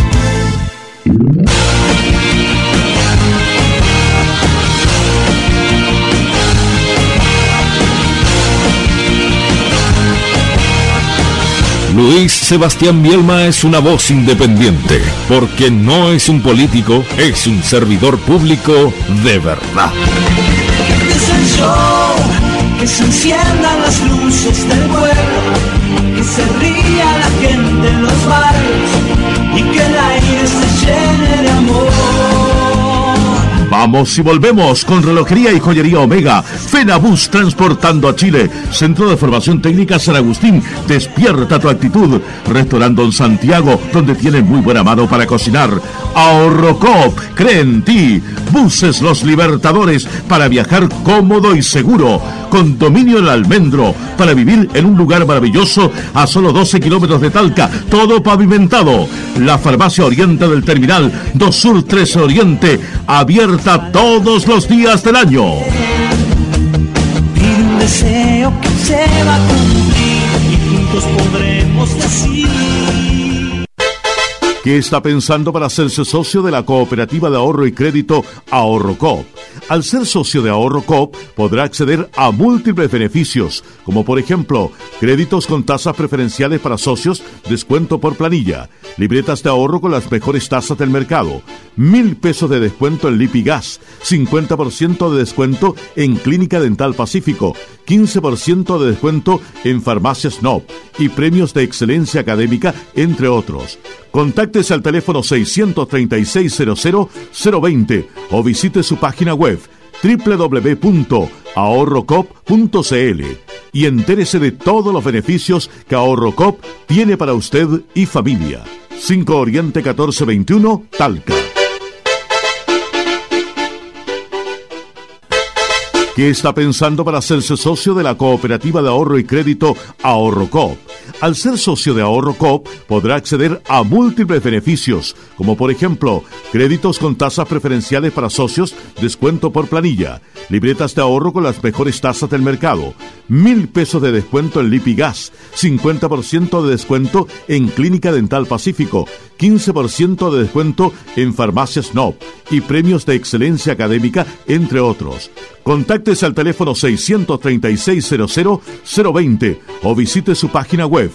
Speaker 2: Luis Sebastián Bielma es una voz independiente, porque no es un político, es un servidor público de verdad.
Speaker 3: Es el show, que se enciendan las luces del pueblo, que se ría la gente en los barrios y que el aire se llene de amor.
Speaker 4: Vamos y volvemos con Relojería y Joyería Omega. Fenabus transportando a Chile. Centro de Formación Técnica San Agustín. Despierta tu actitud. Restaurante Don Santiago, donde tienen muy buena mano para cocinar. Ahorrocop, cree en ti. Buses Los Libertadores, para viajar cómodo y seguro. Condominio El Almendro, para vivir en un lugar maravilloso a solo 12 kilómetros de Talca, todo pavimentado. La Farmacia Oriente del Terminal, 2 Sur 13 Oriente, abierta todos los días del año.
Speaker 3: Pide un deseo que se va a cumplir y juntos podremos decir.
Speaker 4: ¿Qué está pensando para hacerse socio de la Cooperativa de Ahorro y Crédito Ahorrocop? Al ser socio de Ahorrocop podrá acceder a múltiples beneficios, como por ejemplo, créditos con tasas preferenciales para socios, descuento por planilla, libretas de ahorro con las mejores tasas del mercado, 1,000 pesos de descuento en Lipigas, 50% de descuento en Clínica Dental Pacífico, 15% de descuento en Farmacias Snob y premios de excelencia académica, entre otros. Contáctese al teléfono 636-00-020 o visite su página web www.ahorrocop.cl y entérese de todos los beneficios que Ahorrocop tiene para usted y familia. 5 Oriente 1421, Talca. ¿Qué está pensando para hacerse socio de la Cooperativa de Ahorro y Crédito Ahorrocop? Al ser socio de Ahorrocop podrá acceder a múltiples beneficios, como por ejemplo, créditos con tasas preferenciales para socios, descuento por planilla, libretas de ahorro con las mejores tasas del mercado, 1,000 pesos de descuento en Lipigas, 50% de descuento en Clínica Dental Pacífico, 15% de descuento en Farmacias Snob y premios de excelencia académica, entre otros. Contáctese al teléfono 636-00-020 o visite su página web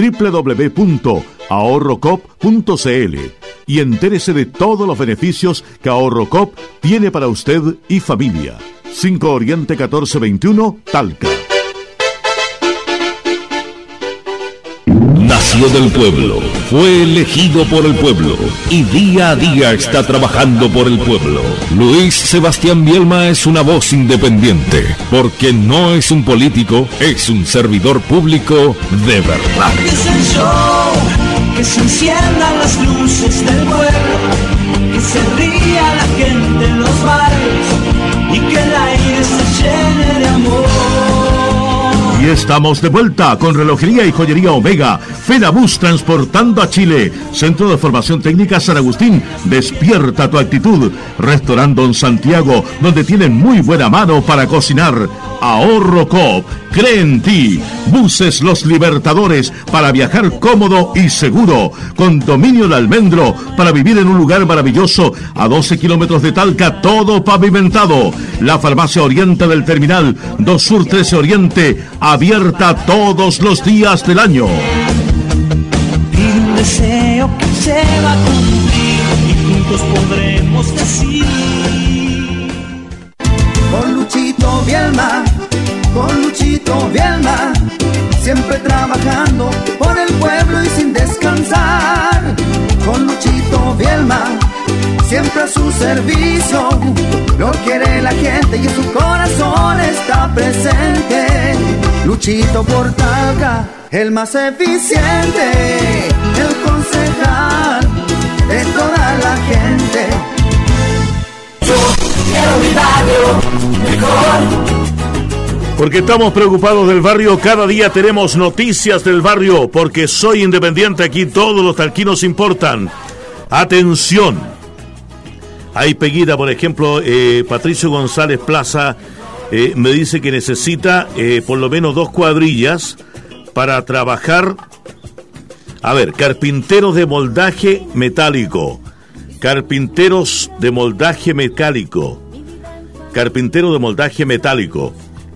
Speaker 4: www.ahorrocop.cl y entérese de todos los beneficios que Ahorrocop tiene para usted y familia. 5 Oriente 1421, Talca.
Speaker 2: nació del pueblo, fue elegido por el pueblo y día a día está trabajando por el pueblo. Luis Sebastián Bielma es una voz independiente, porque no es un político, es un servidor público de verdad.
Speaker 3: Es el show, que se enciendan las luces del pueblo, que se ría la gente en los barrios y que el aire se llene de amor.
Speaker 12: Y estamos de vuelta con Relojería y Joyería Omega, Fenabus transportando a Chile, Centro de Formación Técnica San Agustín, despierta tu actitud, Restaurante Don Santiago, donde tienen muy buena mano para cocinar, Ahorro Coop, cree en ti, Buses Los Libertadores, para viajar cómodo y seguro, Condominio El Almendro, para vivir en un lugar maravilloso, a 12 kilómetros de Talca, todo pavimentado, la Farmacia Oriente del Terminal, 2 Sur 13 Oriente, abierta todos los días del año.
Speaker 3: Pide un deseo que se va a cumplir y juntos podremos decir:
Speaker 9: con Luchito Bielma, siempre trabajando por el pueblo y sin descansar. Con Luchito Bielma, siempre a su servicio, lo quiere la gente y en su corazón está presente. Luchito por Talca, el más eficiente, el concejal de toda la gente.
Speaker 3: Yo quiero mi barrio mejor.
Speaker 4: Porque estamos preocupados del barrio, cada día tenemos noticias del barrio, porque soy independiente, aquí todos los talquinos importan. Atención. Hay Peguita, por ejemplo, Patricio González Plaza me dice que necesita por lo menos 2 cuadrillas para trabajar. A ver, carpinteros de moldaje metálico. Carpinteros de moldaje metálico. Carpintero de moldaje metálico.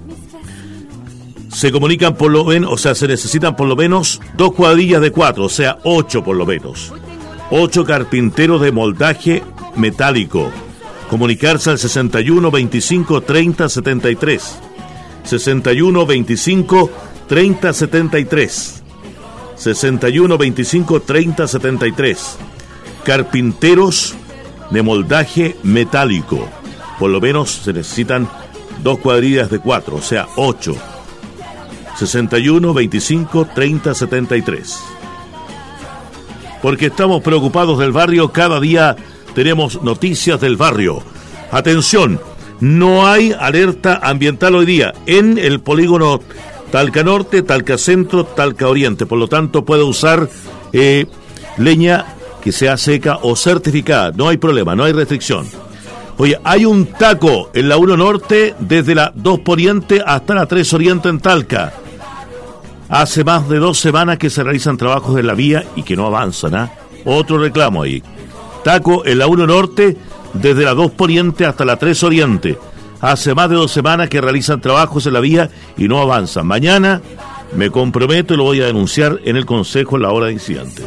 Speaker 4: Se comunican por lo menos, o sea, se necesitan por lo menos 2 cuadrillas de 4, o sea, 8 por lo menos. 8 carpinteros de moldaje metálico. Comunicarse al 61 25 30 73. 61 25 30 73. 61 25 30 73. Carpinteros de moldaje metálico. Por lo menos se necesitan 2 cuadrillas de 4, o sea, 8. 61 25 30 73. Porque estamos preocupados del barrio, cada día tenemos noticias del barrio. Atención, no hay alerta ambiental hoy día en el polígono Talca Norte, Talca Centro, Talca Oriente. Por lo tanto, puede usar leña que sea seca o certificada. No hay problema, no hay restricción. Oye, hay un taco en la 1 Norte desde la 2 Poniente hasta la 3 Oriente en Talca. Hace más de 2 semanas que se realizan trabajos en la vía y que no avanzan, ¿ah? Otro reclamo ahí. Taco en la 1 Norte desde la 2 Poniente hasta la 3 Oriente. Hace más de 2 semanas que realizan trabajos en la vía y no avanzan. Mañana me comprometo y lo voy a denunciar en el Consejo en la hora de incidente.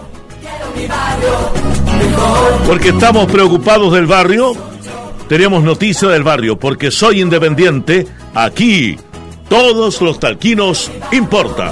Speaker 4: Porque estamos preocupados del barrio, tenemos noticia del barrio, porque soy independiente, aquí todos los talquinos importa.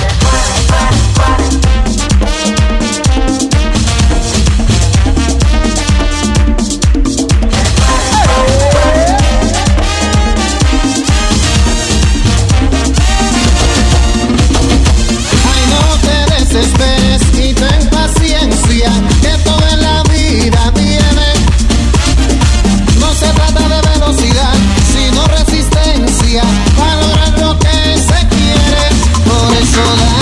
Speaker 11: Ay, no te desesperes y ten paciencia, que todo en la vida viene. No se trata de velocidad, sino resistencia para lograr lo que se quiere. Por eso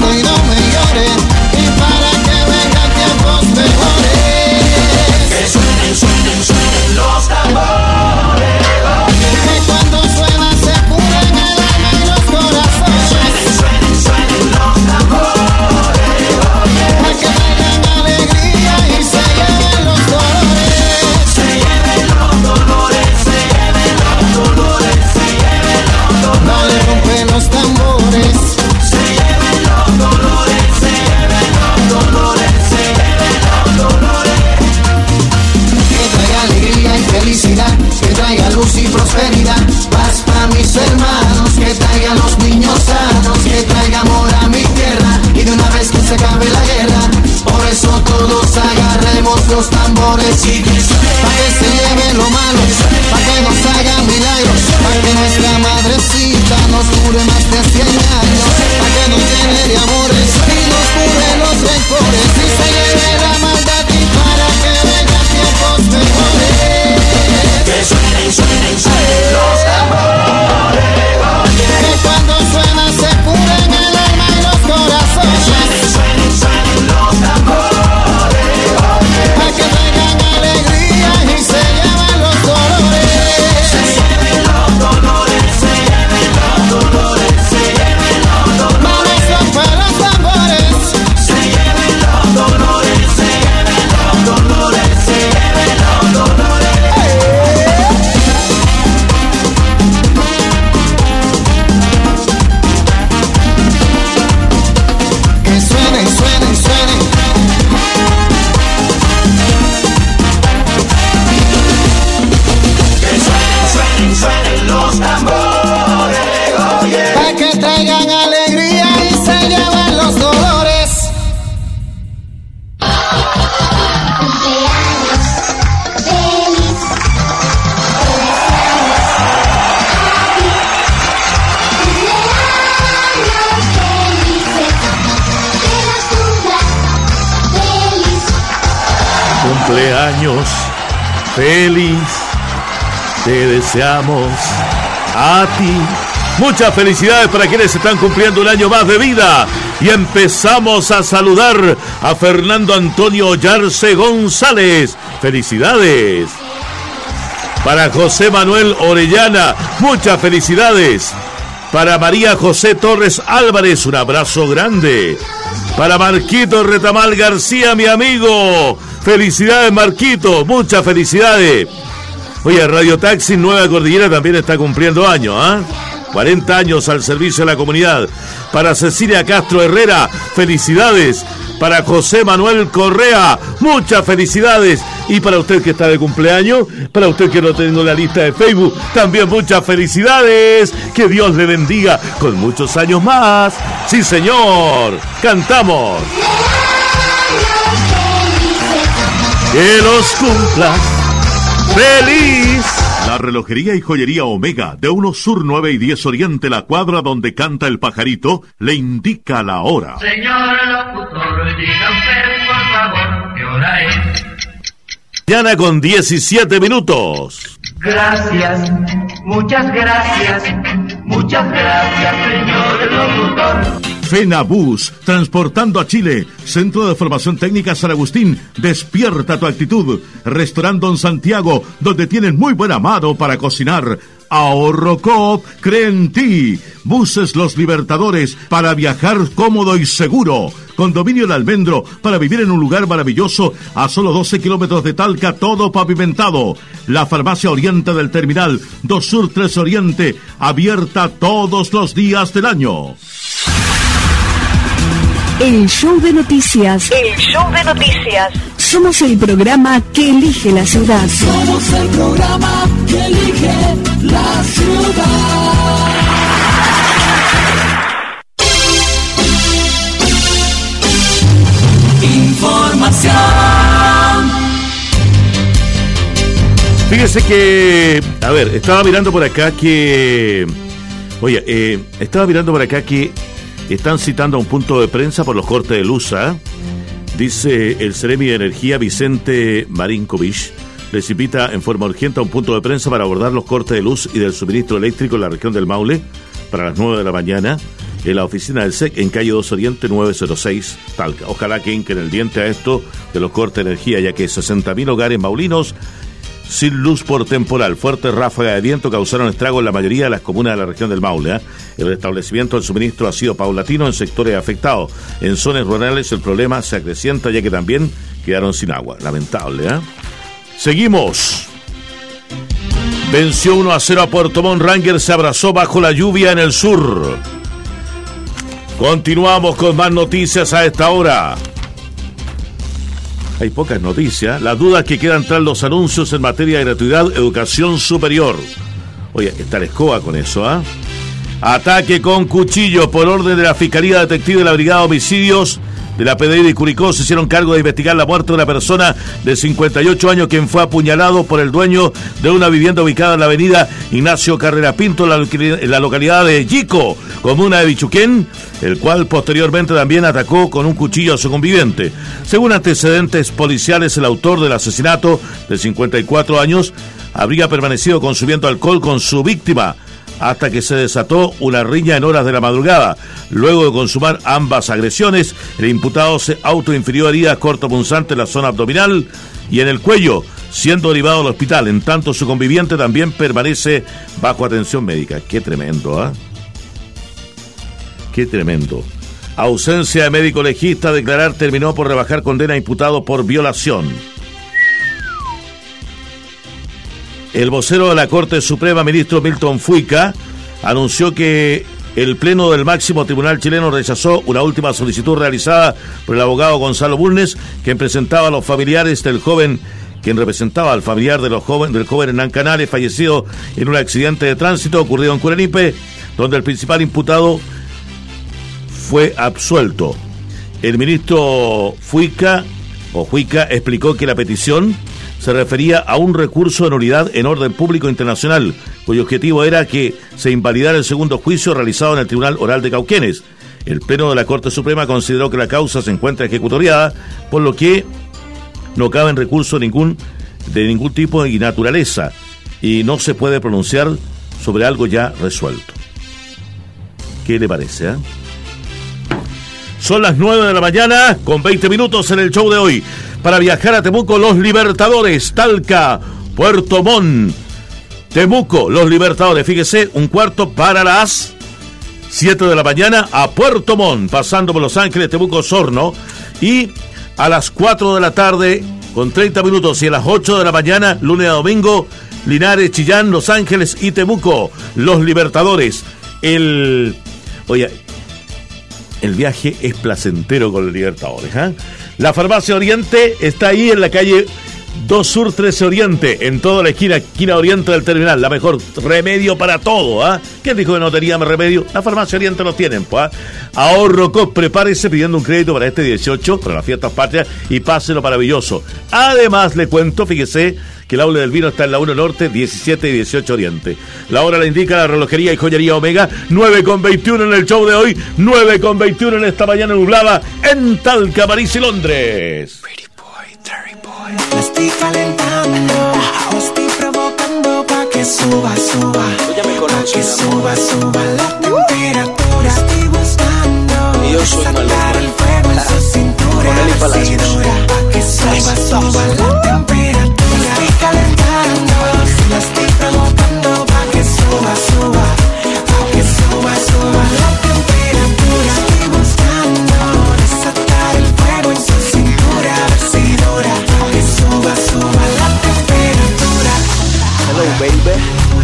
Speaker 11: llanto y no me llore, y para que vengan tiempos mejores.
Speaker 8: Que suenen, suenen, suenen los tambores.
Speaker 11: Que cuando suena se curen el alma y los corazones.
Speaker 8: Suenen, suenen, suenen los tambores.
Speaker 11: Para que traigan alegría y se lleven los dolores.
Speaker 8: Se lleven los dolores, se lleven los dolores, se lleven los dolores.
Speaker 11: Dale, rompe los tambores.
Speaker 8: Se lleven los dolores, se lleven los dolores, se lleven los dolores.
Speaker 11: Que traiga alegría y felicidad, que traiga luz y prosperidad, paz para mis hermanos, que traiga los niños sanos, que traiga amor a mi tierra y de una vez que se acabe la guerra. Por eso todos agarremos los tambores y que para que se lleve lo malo, para que nos haga milagros, para que nuestra madrecita nos cure más de 100 años, para que nos llene de amores y nos cure los rencores y se lleve la maldad y para que vengan tiempos mejores.
Speaker 8: Que suenen, suenen, suenen los tambores.
Speaker 11: Que cuando suena se curen el alma y los corazones.
Speaker 8: Suenen, suenen, suenen los tambores.
Speaker 11: Para que traigan alegría y se lleven los dolores.
Speaker 8: Se lleven los dolores, se lleven los dolores, se lleven los dolores.
Speaker 11: Manos rompe los tambores.
Speaker 8: Se lleven los dolores, se lleven los dolores, se lleven los dolores.
Speaker 11: Que suenen, suenen, suenen.
Speaker 8: Que suenen, suenen, suenen los tambores. Oye.
Speaker 11: Para que traigan alegría y se lleven los dolores.
Speaker 4: Cumpleaños feliz, te deseamos a ti. Muchas felicidades para quienes están cumpliendo un año más de vida. Y empezamos a saludar a Fernando Antonio Ollarse González. Felicidades. Para José Manuel Orellana, muchas felicidades. Para María José Torres Álvarez, un abrazo grande. Para Marquito Retamal García, mi amigo. Felicidades, Marquito, muchas felicidades. Oye, Radio Taxi Nueva Cordillera también está cumpliendo años, ¿ah? 40 años al servicio de la comunidad. Para Cecilia Castro Herrera, felicidades. Para José Manuel Correa, muchas felicidades. Y para usted que está de cumpleaños, para usted que no tengo la lista de Facebook, también muchas felicidades. Que Dios le bendiga con muchos años más. Sí, señor. Cantamos. Que los cumpla feliz.
Speaker 12: La relojería y joyería Omega de 1 Sur 9 y 10 Oriente, la cuadra donde canta el pajarito, le indica la hora.
Speaker 6: Señor locutor, diga usted, por favor, ¿qué hora es?
Speaker 4: Mañana con 17 minutos.
Speaker 6: Gracias, muchas gracias, señor locutor.
Speaker 12: FENABUS, transportando a Chile. Centro de Formación Técnica San Agustín, despierta tu actitud. Restaurante Don Santiago, donde tienen muy buena mano para cocinar. Ahorro Coop, cree en ti. Buses Los Libertadores, para viajar cómodo y seguro. Condominio El Almendro, para vivir en un lugar maravilloso a solo 12 kilómetros de Talca, todo pavimentado. La Farmacia Oriente del Terminal, 2 Sur 3 Oriente, abierta todos los días del año.
Speaker 7: El show de noticias.
Speaker 13: El show de noticias.
Speaker 7: Somos el programa que elige la ciudad.
Speaker 3: Somos el programa que elige la ciudad. Información.
Speaker 4: Fíjese que, a ver, estaba mirando por acá que, están citando a un punto de prensa por los cortes de luz, ¿eh? Dice el Seremi de Energía, Vicente Marinkovic, les invita en forma urgente a un punto de prensa para abordar los cortes de luz y del suministro eléctrico en la región del Maule para las 9 de la mañana. en la oficina del SEC en calle 2 Oriente 906, Talca. Ojalá que hinquen el diente a esto de los cortes de energía, ya que 60.000 hogares maulinos sin luz por temporal. Fuertes ráfagas de viento causaron estragos en la mayoría de las comunas de la región del Maule. El restablecimiento del suministro ha sido paulatino en sectores afectados. En zonas rurales el problema se acrecienta, ya que también quedaron sin agua. Lamentable, Seguimos. Venció 1-0 a Puerto Montt. Rangers se abrazó bajo la lluvia en el sur. Continuamos con más noticias a esta hora. Hay pocas noticias. Las dudas que quedan tras los anuncios en materia de gratuidad, educación superior. Oye, está la escoba con eso, Ataque con cuchillo por orden de la Fiscalía Detective de la Brigada de Homicidios de la PDI de Curicó. Se hicieron cargo de investigar la muerte de una persona de 58 años quien fue apuñalado por el dueño de una vivienda ubicada en la avenida Ignacio Carrera Pinto, en la localidad de Yico, comuna de Bichuquén, el cual posteriormente también atacó con un cuchillo a su conviviente. Según antecedentes policiales, el autor del asesinato, de 54 años, habría permanecido consumiendo alcohol con su víctima hasta que se desató una riña en horas de la madrugada. Luego de consumar ambas agresiones, el imputado se autoinfirió heridas cortopunzantes en la zona abdominal y en el cuello, siendo derivado al hospital. En tanto, su conviviente también permanece bajo atención médica. Qué tremendo, Qué tremendo. Ausencia de médico legista. Declarar terminó por rebajar condena a imputado por violación. El vocero de la Corte Suprema, ministro Milton Fuica, anunció que el Pleno del máximo tribunal chileno rechazó una última solicitud realizada por el abogado Gonzalo Bulnes, quien representaba al familiar del joven Hernán Canales, fallecido en un accidente de tránsito ocurrido en Curenipe, donde el principal imputado fue absuelto. El ministro Fuica explicó que la petición se refería a un recurso de nulidad en orden público internacional, cuyo objetivo era que se invalidara el segundo juicio realizado en el Tribunal Oral de Cauquenes. El Pleno de la Corte Suprema consideró que la causa se encuentra ejecutoriada, por lo que no cabe en recurso de ningún tipo y naturaleza, y no se puede pronunciar sobre algo ya resuelto. ¿Qué le parece, Son las 9 de la mañana, con 20 minutos en el show de hoy. Para viajar a Temuco, Los Libertadores, Talca, Puerto Montt, Temuco, Los Libertadores. Fíjese, un cuarto para las 7 de la mañana a Puerto Montt, pasando por Los Ángeles, Temuco, Osorno. Y a las 4 de la tarde, con 30 minutos, y a las 8 de la mañana, lunes a domingo, Linares, Chillán, Los Ángeles y Temuco, Los Libertadores. El viaje es placentero con los Libertadores, La Farmacia Oriente está ahí en la calle 2 Sur 13 Oriente, en toda la esquina oriente del terminal. La mejor remedio para todo, ¿Quién dijo que no tenía más remedio? La Farmacia Oriente lo tienen, Ahorro COP, prepárese pidiendo un crédito para este 18, para las fiestas patrias, y páselo maravilloso. Además, le cuento, fíjese, que el Aula del Vino está en la 1 Norte, 17 y 18 Oriente. La hora la indica la relojería y joyería Omega, 9:21 en el show de hoy, 9:21 en esta mañana nublada en Talca, París y Londres.
Speaker 8: Pretty boy, dirty boy. La estoy calentando, la estoy provocando pa' que suba. Pa' que suba la temperatura. Estoy buscando desatar el fuego en su cintura. Decidora, pa' que suba la temperatura. La estoy calentando, la estoy provocando pa' que suba. Pa' que suba la temperatura. Estoy buscando desatar el fuego en su cintura. Decidora, pa' que suba la temperatura.
Speaker 13: Hello, baby.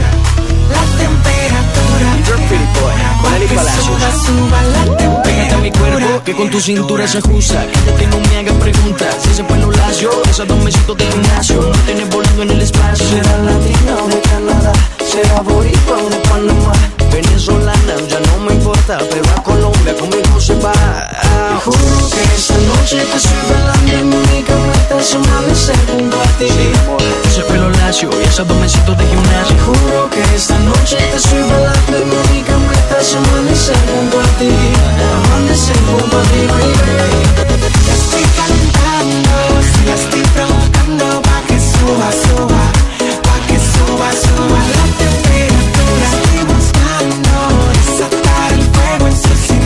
Speaker 8: La temperatura.
Speaker 13: You're pretty boy. Con Eli Palacios.
Speaker 8: Suba la temperatura.
Speaker 13: Pégate a mi cuerpo, que con tu cintura se ajusta. Que ya tengo me hagan preguntas. Si ese pelo lacio, esos dos mesitos de gimnasio. No tienes volando en el espacio.
Speaker 8: Será latina o de Canadá. Será boricua o de Panamá.
Speaker 13: Venezolana, ya no me importa. Pero a Colombia conmigo se va.
Speaker 8: Te juro que esta noche te estoy velando en mi única meta es amanecer junto a ti.
Speaker 13: Ese pelo lacio y esos dos mesitos de gimnasio.
Speaker 8: Te juro que esta noche te estoy velando en mi única meta es amanecer junto a ti. Amanecer junto a ti, baby. La estoy calentando, la estoy provocando pa' que suba. Pa' que suba la temperatura. Estoy buscando desatar el fuego en su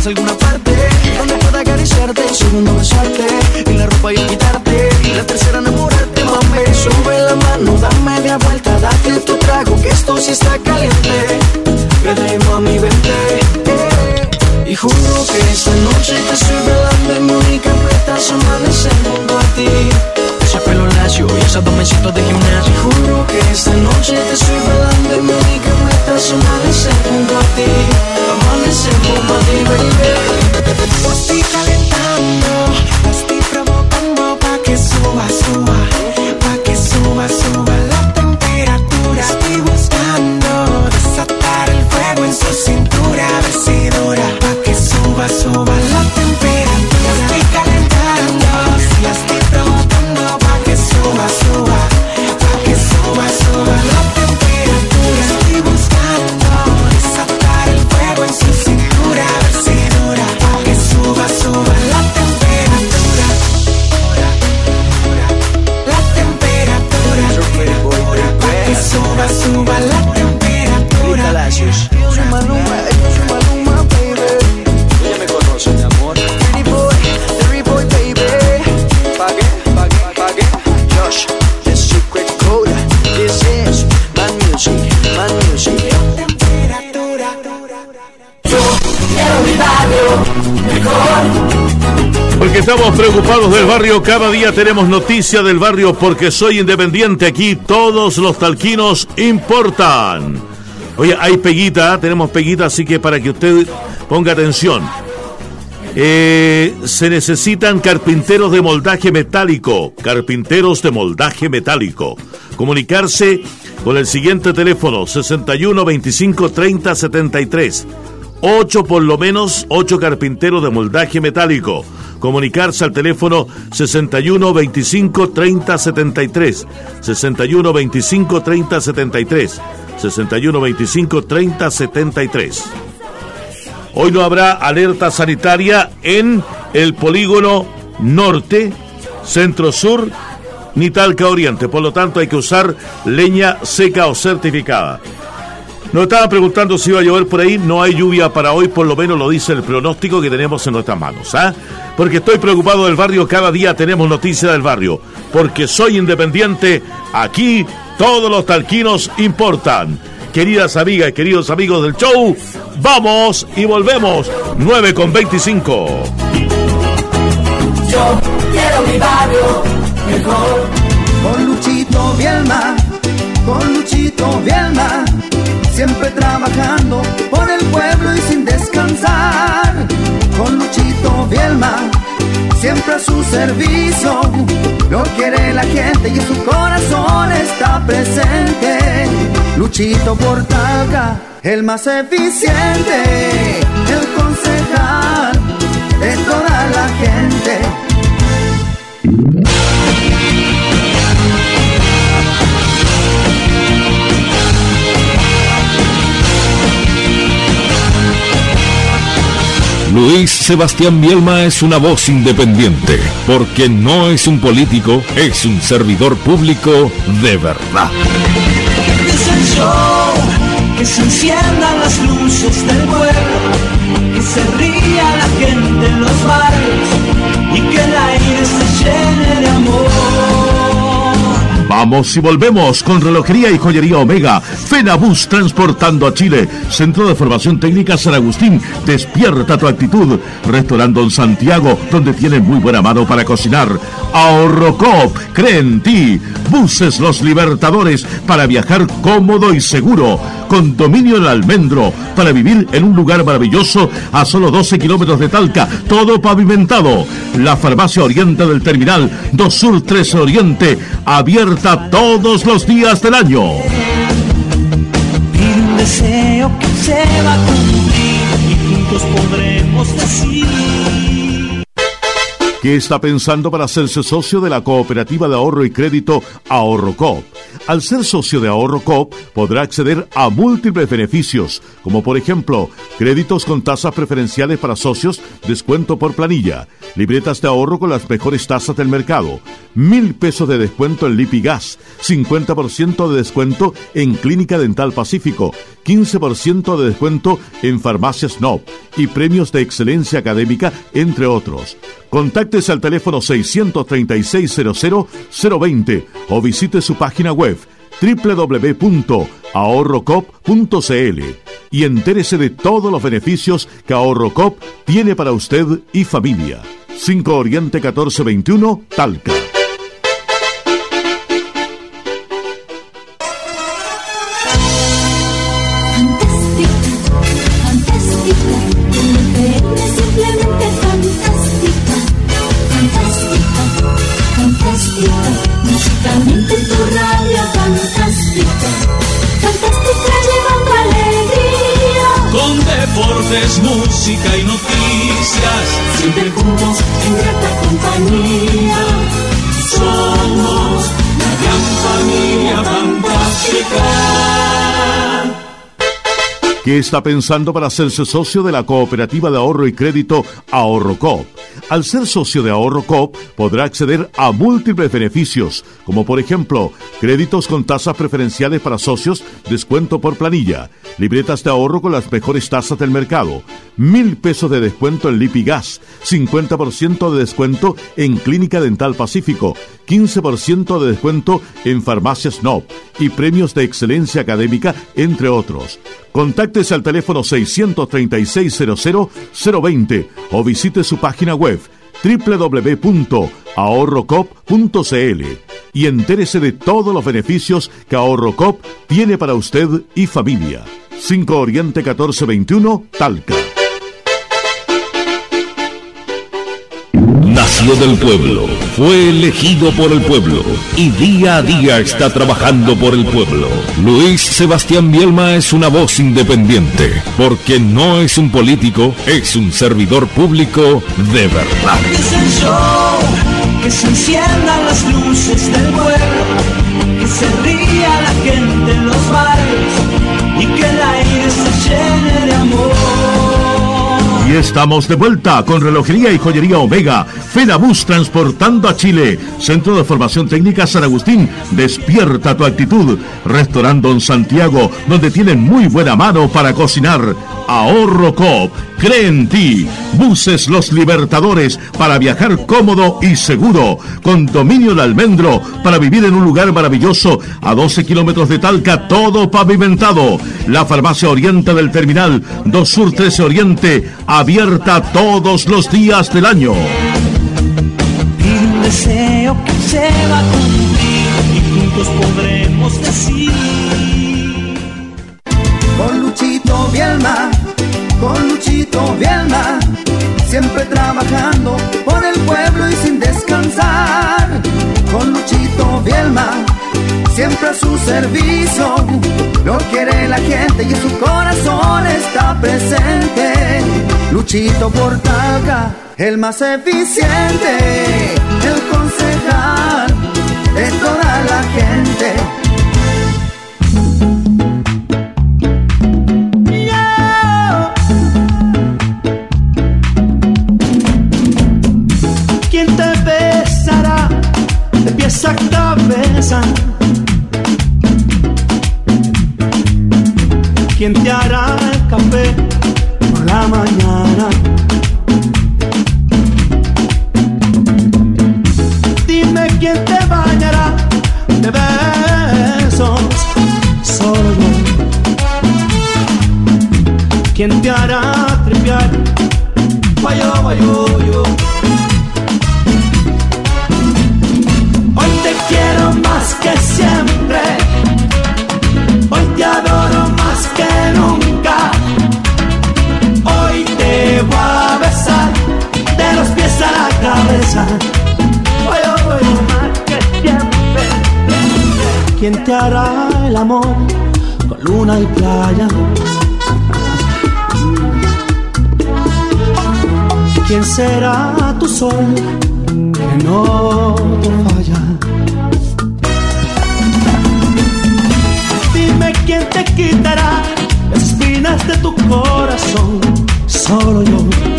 Speaker 13: lleves a alguna parte donde pueda acariciarte, el segundo besarte, en la ropa y quitarte, la tercera enamorarte, mami. Sube la mano, da media vuelta, date tu trago, que esto sí está caliente. Vete, mami, vente. Y juro que esta noche te estoy velando en mi única meta es amanecer junto a ti. Ese pelo lacio y esos 2 mesitos de gimnasio. Y juro que esta noche te estoy velando en mi única meta es amanecer junto a ti. Amanecer junto a ti, baby.
Speaker 14: Estoy calentando, estoy provocando pa' que suba, suba, pa' que suba, suba la temperatura. Estoy buscando desatar el fuego en su cintura, a ver si dura, pa' que suba, suba la temperatura. Estoy calentando, la estoy provocando pa' que suba, suba, pa' que suba, suba la temperatura. Estoy buscando desatar el fuego en su cintura, a ver si dura, pa' que suba, suba la temperatura. La temperatura, pa' que suba, suba la temperatura.
Speaker 13: Yo soy Maluma, baby. Tú ya me conoces, mi amor. Pretty boy, baby. ¿Pa' qué? Josh, the secret code. This is my music.
Speaker 14: La temperatura.
Speaker 3: Yo quiero mi barrio mejor.
Speaker 4: Porque estamos preocupados del barrio, cada día tenemos noticia del barrio, porque soy independiente, aquí todos los talquinos importan. Oye, hay peguita, tenemos peguita, así que para que usted ponga atención. Se necesitan carpinteros de moldaje metálico, Comunicarse con el siguiente teléfono, 61 25 30 73. 8 por lo menos, 8 carpinteros de moldaje metálico. Comunicarse al teléfono 61 25 30 73. 61 25 30 73. 61 25 30 73. Hoy no habrá alerta sanitaria en el polígono norte, centro sur, ni Talca oriente. Por lo tanto, hay que usar leña seca o certificada. Nos estaban preguntando si iba a llover por ahí. No hay lluvia para hoy, por lo menos lo dice el pronóstico que tenemos en nuestras manos, Porque estoy preocupado del barrio, cada día tenemos noticia del barrio. Porque soy independiente, aquí todos los talquinos importan. Queridas amigas y queridos amigos del show, vamos y volvemos, 9:25.
Speaker 3: Yo quiero mi barrio mejor.
Speaker 9: Con Luchito Bielma, siempre trabajando por el pueblo y sin descansar. Con Luchito Bielma, siempre a su servicio, lo quiere la gente y en su corazón está presente. Luchito por Talca, el más eficiente, el concejal de toda la gente.
Speaker 2: Luis Sebastián Bielma es una voz independiente, porque no es un político, es un servidor público de verdad.
Speaker 3: Es el show, que se enciendan las luces del pueblo, que se ría la gente en los barrios y que el aire se llene de amor.
Speaker 12: Vamos y volvemos con Relojería y Joyería Omega. Fenabus transportando a Chile. Centro de Formación Técnica San Agustín. Despierta tu actitud. Restaurante Don Santiago, donde tienen muy buena mano para cocinar. Ahorro Coop, cree en ti. Buses Los Libertadores, para viajar cómodo y seguro. Condominio El Almendro, para vivir en un lugar maravilloso a solo 12 kilómetros de Talca, todo pavimentado. La Farmacia Oriente del Terminal, 2 Sur 13 Oriente, abierta todos los días del año.
Speaker 3: Pide un deseo que se va a cumplir y juntos podremos decir.
Speaker 12: ¿Qué está pensando para hacerse socio de la cooperativa de ahorro y crédito Ahorro Coop? Al ser socio de Ahorro Coop podrá acceder a múltiples beneficios, como por ejemplo, créditos con tasas preferenciales para socios, descuento por planilla, libretas de ahorro con las mejores tasas del mercado, 1,000 pesos de descuento en Lipigas, 50% de descuento en Clínica Dental Pacífico, 15% de descuento en Farmacias Nob y premios de excelencia académica, entre otros. Contáctese al teléfono 636-00-020 o visite su página web www.ahorrocop.cl y entérese de todos los beneficios que Ahorro Coop tiene para usted y familia. 5 Oriente 1421, Talca.
Speaker 3: Musicalmente en tu radio fantástica, fantástica llevando alegría.
Speaker 8: Con deportes, música y noticias,
Speaker 3: siempre juntos en grata compañía.
Speaker 8: Somos la gran familia fantástica.
Speaker 12: ¿Qué está pensando para hacerse socio de la cooperativa de ahorro y crédito Ahorro Coop? Al ser socio de Ahorro Coop podrá acceder a múltiples beneficios, como por ejemplo, créditos con tasas preferenciales para socios, descuento por planilla, libretas de ahorro con las mejores tasas del mercado, 1,000 pesos de descuento en Lipigas, 50% de descuento en Clínica Dental Pacífico, 15% de descuento en Farmacias Nob y premios de excelencia académica, entre otros. Contáctese al teléfono 636-00-020 o visite su página web www.ahorrocop.cl y entérese de todos los beneficios que Ahorro Coop tiene para usted y familia. 5 Oriente 1421, Talca.
Speaker 2: Nació del pueblo, fue elegido por el pueblo y día a día está trabajando por el pueblo. Luis Sebastián Vielma es una voz independiente, porque no es un político, es un servidor público de verdad.
Speaker 8: Es el show, que se enciendan las luces del pueblo, que se ría la gente en los barrios y que el aire se llene de amor.
Speaker 12: Y estamos de vuelta con Relojería y Joyería Omega, Fenabus transportando a Chile, Centro de Formación Técnica San Agustín, despierta tu actitud, Restaurante Don Santiago, donde tienen muy buena mano para cocinar, Ahorro Coop, cree en ti, Buses Los Libertadores, para viajar cómodo y seguro, Condominio El Almendro, para vivir en un lugar maravilloso, a 12 kilómetros de Talca, todo pavimentado, la Farmacia Oriente del Terminal, 2 Sur 13 Oriente, abierta todos los días del año.
Speaker 8: Pide un deseo que se va a cumplir y juntos podremos decir:
Speaker 9: con Luchito Vielma, con Luchito Vielma, siempre trabajando por el pueblo y sin descansar. Con Luchito Vielma, siempre a su servicio, lo quiere la gente y en su corazón está presente. Luchito por Talca, el más eficiente, el concejal de toda la gente.
Speaker 8: ¿Quién te besará de pies a cabeza? ¿Quién te hará el café por la mañana? Dime quién te bañará de besos, solo yo. ¿Quién te hará tripear? Guayo, guayo, yo. Hoy te quiero más que siempre, hoy te adoro más que nunca. Hoy te voy a besar de los pies a la cabeza. Hoy más que siempre. ¿Quién te hará el amor con luna y playa? ¿Quién será tu sol
Speaker 13: que no te falla. Dime quién te quitará las espinas de tu corazón. Solo yo,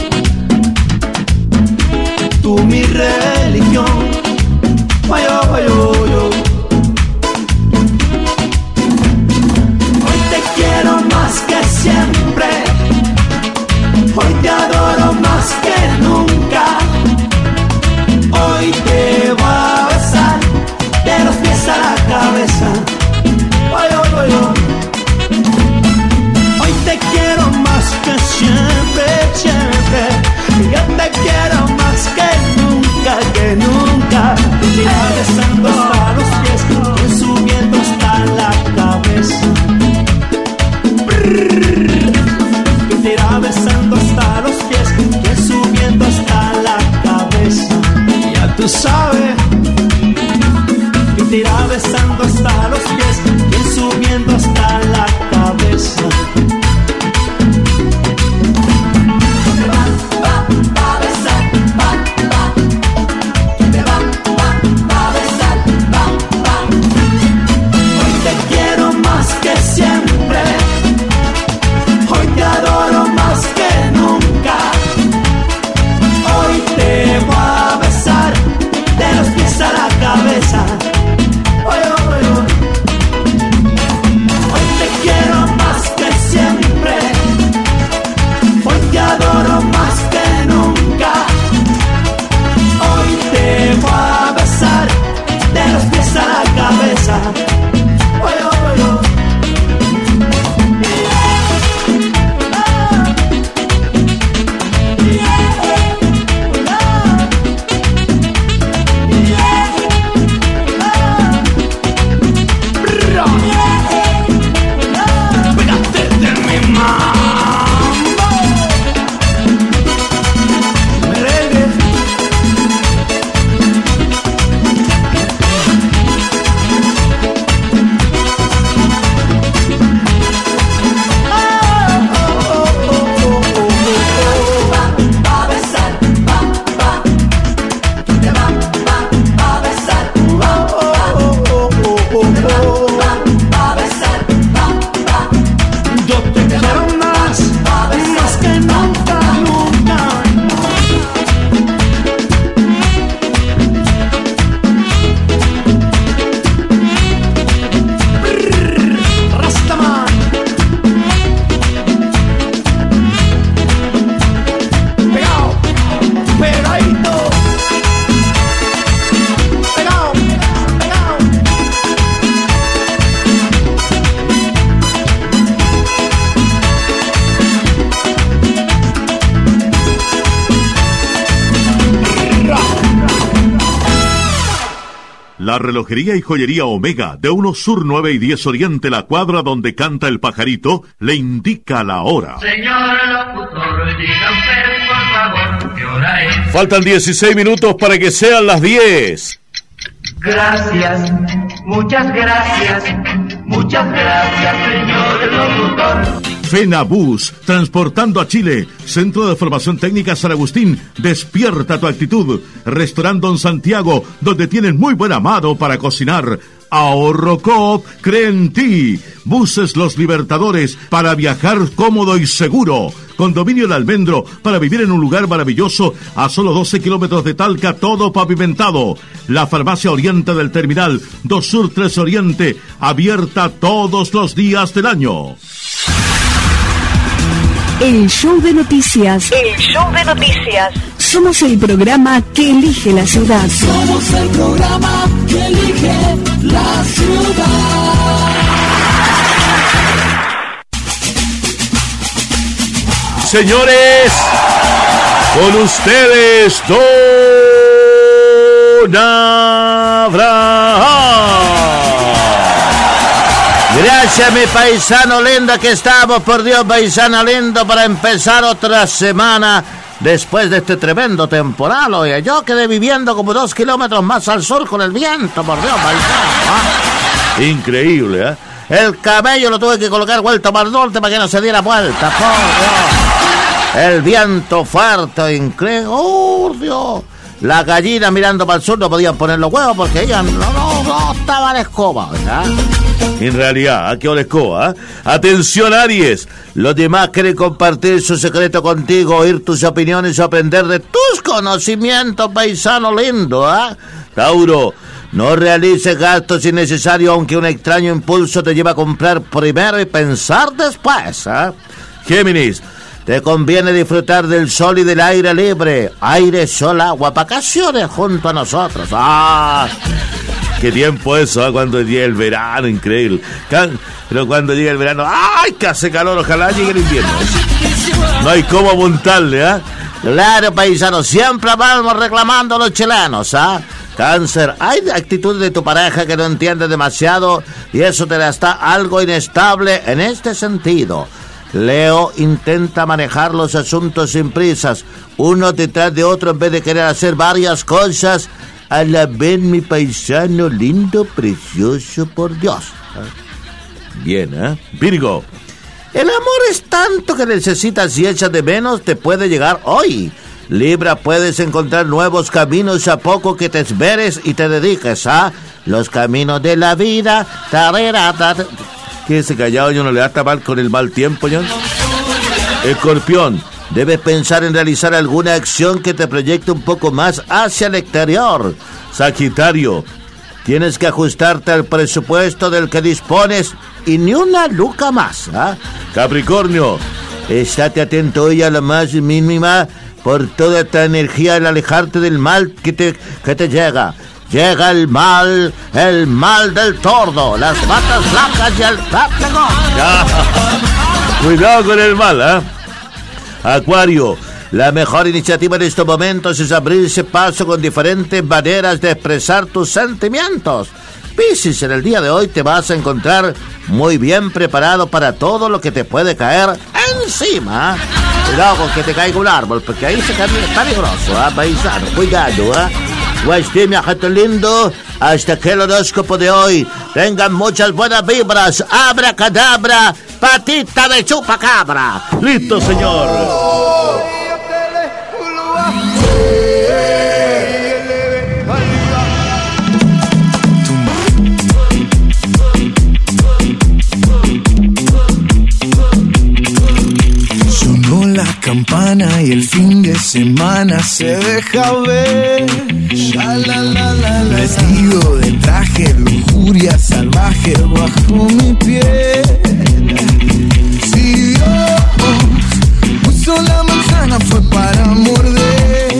Speaker 13: tú mi religión. Yo. Hoy te quiero más que siempre, hoy te adoro más que nunca. Hoy te voy a besar de los pies a la cabeza. Hoy te quiero más que siempre, siempre. Yo te quiero más que nunca, que nunca. Te irá besando hasta los pies, voy subiendo hasta la cabeza. Te irá besando hasta los pies, voy subiendo hasta la cabeza. Ya tú sabes. Te irá besando hasta los pies, voy subiendo hasta la cabeza. Siempre, hoy te adoro más que nunca. Hoy te voy a besar de los pies a la cabeza. Hoy te quiero más que siempre, hoy te adoro más que nunca. Hoy te voy a besar de los pies a la cabeza.
Speaker 12: La relojería y joyería Omega, de 1 Sur 9 y 10 Oriente, la cuadra donde canta el pajarito, le indica la hora.
Speaker 6: Señor locutor, diga usted, por favor, ¿qué hora es?
Speaker 4: Faltan 16 minutos para que sean las 10.
Speaker 6: Gracias, muchas gracias, señor locutor.
Speaker 12: FENABUS, transportando a Chile. Centro de Formación Técnica San Agustín, despierta tu actitud. Restaurante Don Santiago, donde tienen muy buena mano para cocinar. Ahorro Coop, cree en ti. Buses Los Libertadores, para viajar cómodo y seguro. Condominio El Almendro, para vivir en un lugar maravilloso a solo 12 kilómetros de Talca, todo pavimentado. La Farmacia Oriente del Terminal, 2 Sur 3 Oriente, abierta todos los días del año.
Speaker 7: El show de noticias. Somos el programa que elige la ciudad.
Speaker 8: Somos el programa que elige la ciudad.
Speaker 4: Señores, con ustedes, Don Abraham.
Speaker 15: Gracias, mi paisano lindo, que estamos, por Dios, paisano lindo, para empezar otra semana después de este tremendo temporal. Oye, yo quedé viviendo como 2 kilómetros más al sur con el viento, por Dios, paisano.
Speaker 4: Increíble, ¿eh?
Speaker 15: El camello lo tuve que colocar vuelto para el norte para que no se diera vuelta, por Dios. El viento fuerte, increíble, ¡oh, Dios! Las gallinas mirando para el sur no podían poner los huevos porque ellas no estaban la escoba, ¿verdad?
Speaker 4: En realidad, ¿a qué hora escoba? Atención, Aries.
Speaker 15: Los demás quieren compartir su secreto contigo, oír tus opiniones o aprender de tus conocimientos, paisano lindo, ¿ah?
Speaker 4: Tauro.
Speaker 15: No realices gastos innecesarios aunque un extraño impulso te lleva a comprar primero y pensar después, ¿ah?
Speaker 4: Géminis.
Speaker 15: Te conviene disfrutar del sol y del aire libre. Aire, sol, agua, vacaciones junto a nosotros. ¡Ah!
Speaker 4: Qué tiempo eso, ¿eh? Cuando llega el verano, increíble. Pero cuando llega el verano, ¡ay! Que hace calor, ojalá llegue el invierno. No hay cómo apuntarle, ¿ah?
Speaker 15: Claro, paisano, siempre vamos reclamando a los chilenos, ¿ah? Cáncer, hay actitudes de tu pareja que no entiendes demasiado y eso te la está algo inestable en este sentido. Leo, intenta manejar los asuntos sin prisas, uno detrás de otro en vez de querer hacer varias cosas a la vez, mi paisano lindo, precioso, por Dios.
Speaker 4: Bien, ¿eh? Virgo.
Speaker 15: El amor es tanto que necesitas y echas de menos, te puede llegar hoy. Libra, puedes encontrar nuevos caminos a poco que te esmeres y te dediques a los caminos de la vida.
Speaker 4: Quédese callado, yo no le da tapar con el mal tiempo, yo.
Speaker 15: Escorpión, debes pensar en realizar alguna acción que te proyecte un poco más hacia el exterior.
Speaker 4: Sagitario,
Speaker 15: tienes que ajustarte al presupuesto del que dispones y ni una luca más, ¿ah?
Speaker 4: Capricornio,
Speaker 15: estate atento hoy a la más mínima por toda esta energía al alejarte del mal que te llega. Llega el mal del tordo, las patas blancas y el tráfico.
Speaker 4: Cuidado con el mal, ¿eh?
Speaker 15: Acuario, la mejor iniciativa en estos momentos es abrirse paso con diferentes maneras de expresar tus sentimientos. Piscis, en el día de hoy te vas a encontrar muy bien preparado para todo lo que te puede caer encima. Cuidado con que te caiga un árbol, porque ahí se cae peligroso, ¿eh, paisano? Cuidado, ¿eh? Pues mi gente lindo, hasta aquí el horóscopo de hoy. Tengan muchas buenas vibras. Abracadabra, patita de chupacabra.
Speaker 4: Listo, señor.
Speaker 13: Sonó la campana y el fin de semana se deja ver. Vestido de traje, lujuria salvaje bajo mi piel. Si Dios puso la manzana fue para morder.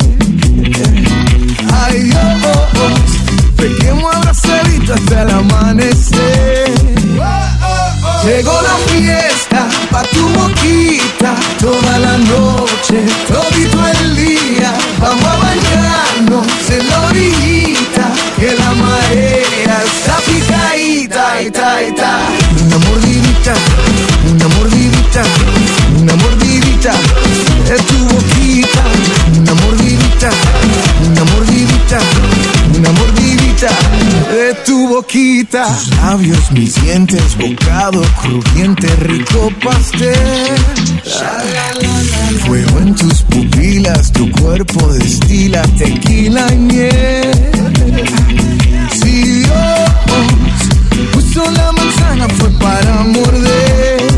Speaker 13: Ay Dios, pequemos abrazadito hasta el amanecer. Llegó la fiesta pa' tu boquita, toda la noche, todito el día. Vamos a bañarnos en la orillita, que la marea está picadita, ita. Una mordidita, una mordidita, una mordidita de tu boquita. Una mordidita, una mordidita, una mordidita de tu boquita. Tus labios, mis dientes, bocado crujiente, rico pastel. Fuego en tus pupilas, tu cuerpo destila tequila y miel. Si Dios puso la manzana fue para morder.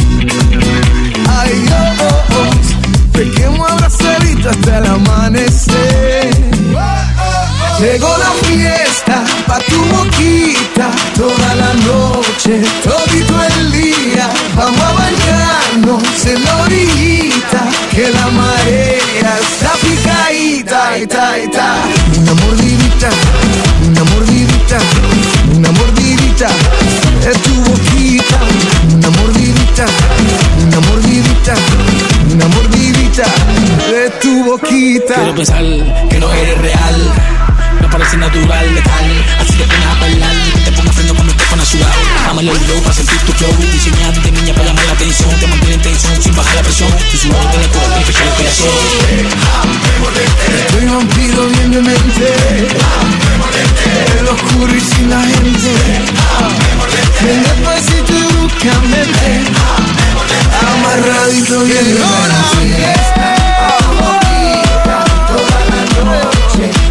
Speaker 13: Ay Dios, pequemos abrazadito hasta el amanecer. Llegó la fiesta pa' tu boquita, toda la noche, todito el día. Vamos a bañarnos en la orillita, que la marea está picadita, ita. Una mordidita, una mordidita, una mordidita de tu boquita. Una mordidita, una mordidita, una mordidita de tu boquita.
Speaker 16: Quiero pensar que no eres real, me parece natural, letal. Así que pones a bailar, te pongas freno cuando te pones sudado. Dame el flow para sentir tu flow, diseñado de niña para llamar la atención. Te mantiene en tensión sin bajar la presión, tu sudor te la cura y fecha el corazón.
Speaker 13: Estoy vampiro bien de mente, el oscuro y sin la gente. Ven despacito y búscame, amarradito bien de mente. Toda la noche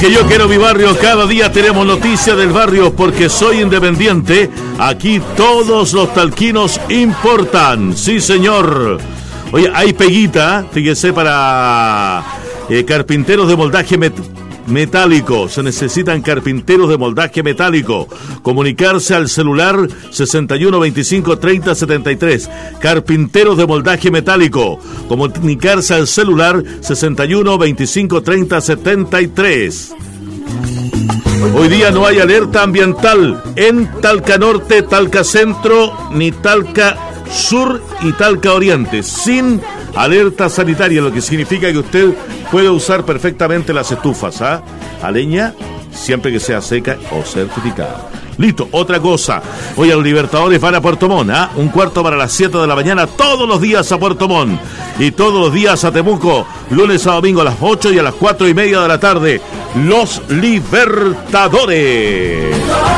Speaker 4: Porque yo quiero mi barrio, cada día tenemos noticias del barrio, porque soy independiente. Aquí todos los talquinos importan. Sí, señor. Oye, hay peguita, fíjese, para carpinteros de moldaje metálico. Se necesitan carpinteros de moldaje metálico. Comunicarse al celular 61 25 30 73. Carpinteros de moldaje metálico. Comunicarse al celular 61 25 30 73. Hoy día no hay alerta ambiental en Talca Norte, Talca Centro, ni Talca Sur y Talca Oriente, sin alerta sanitaria, lo que significa que usted puede usar perfectamente las estufas, a leña, siempre que sea seca o certificada. Listo, otra cosa. Hoy los Libertadores van a Puerto Montt, un cuarto para las 7 de la mañana, todos los días a Puerto Montt. Y todos los días a Temuco, lunes a domingo a las 8 y a las 4:30 de la tarde. Los Libertadores.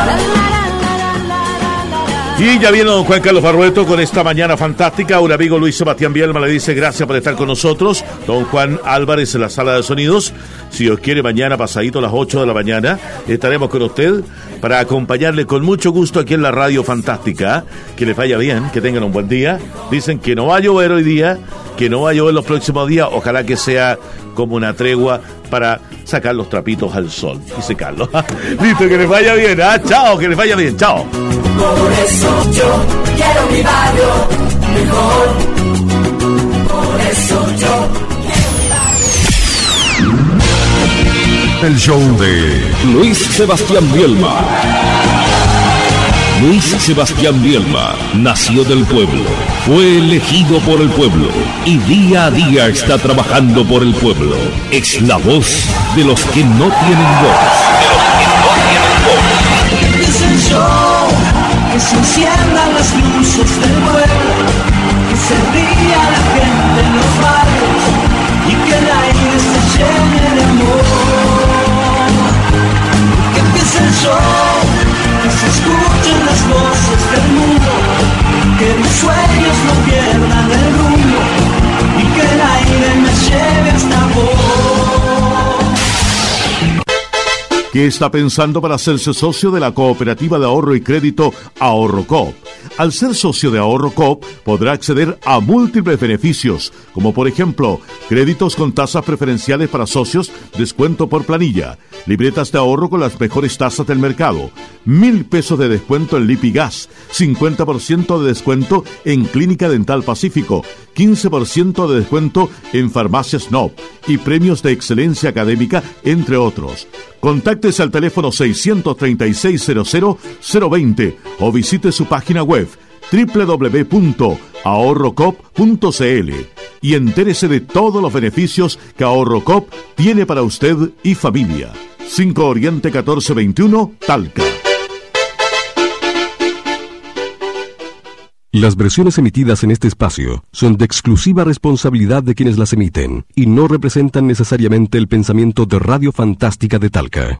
Speaker 4: Y ya viene don Juan Carlos Barrueto con esta mañana fantástica. Un amigo Luis Sebastián Bielma le dice gracias por estar con nosotros. Don Juan Álvarez en la sala de sonidos. Si Dios quiere, mañana pasadito a las 8 de la mañana estaremos con usted para acompañarle con mucho gusto aquí en la radio fantástica. Que les vaya bien, que tengan un buen día. Dicen que no va a llover hoy día, que no va a llover los próximos días. Ojalá que sea como una tregua para sacar los trapitos al sol y secarlos. Listo, que les vaya bien, chao, que les vaya bien, chao.
Speaker 8: Por eso yo quiero mi barrio mejor. Por eso yo quiero mi barrio.
Speaker 2: El show de Luis Sebastián Bielma. Luis Sebastián Bielma nació del pueblo, fue elegido por el pueblo y día a día está trabajando por el pueblo. Es la voz de los que no tienen voz.
Speaker 8: Es el show, que se enciendan las luces del pueblo, que se ría la gente en los barrios y que el aire se llene de amor. Que empiece el show, que se escuchen las voces del mundo, que mis sueños no pierdan el rumbo y que el aire me lleve hasta vos.
Speaker 12: ¿Qué está pensando para hacerse socio de la cooperativa de ahorro y crédito Ahorro Coop? Al ser socio de Ahorro Coop podrá acceder a múltiples beneficios, como por ejemplo, créditos con tasas preferenciales para socios, descuento por planilla, libretas de ahorro con las mejores tasas del mercado, 1,000 pesos de descuento en Lipigas, 50% de descuento en Clínica Dental Pacífico, 15% de descuento en Farmacias Snob y premios de excelencia académica, entre otros. Contáctese al teléfono 636-00-020 o visite su página web www.ahorrocop.cl y entérese de todos los beneficios que Ahorro Coop tiene para usted y familia. 5 Oriente 1421, Talca.
Speaker 1: Las versiones emitidas en este espacio son de exclusiva responsabilidad de quienes las emiten y no representan necesariamente el pensamiento de Radio Fantástica de Talca.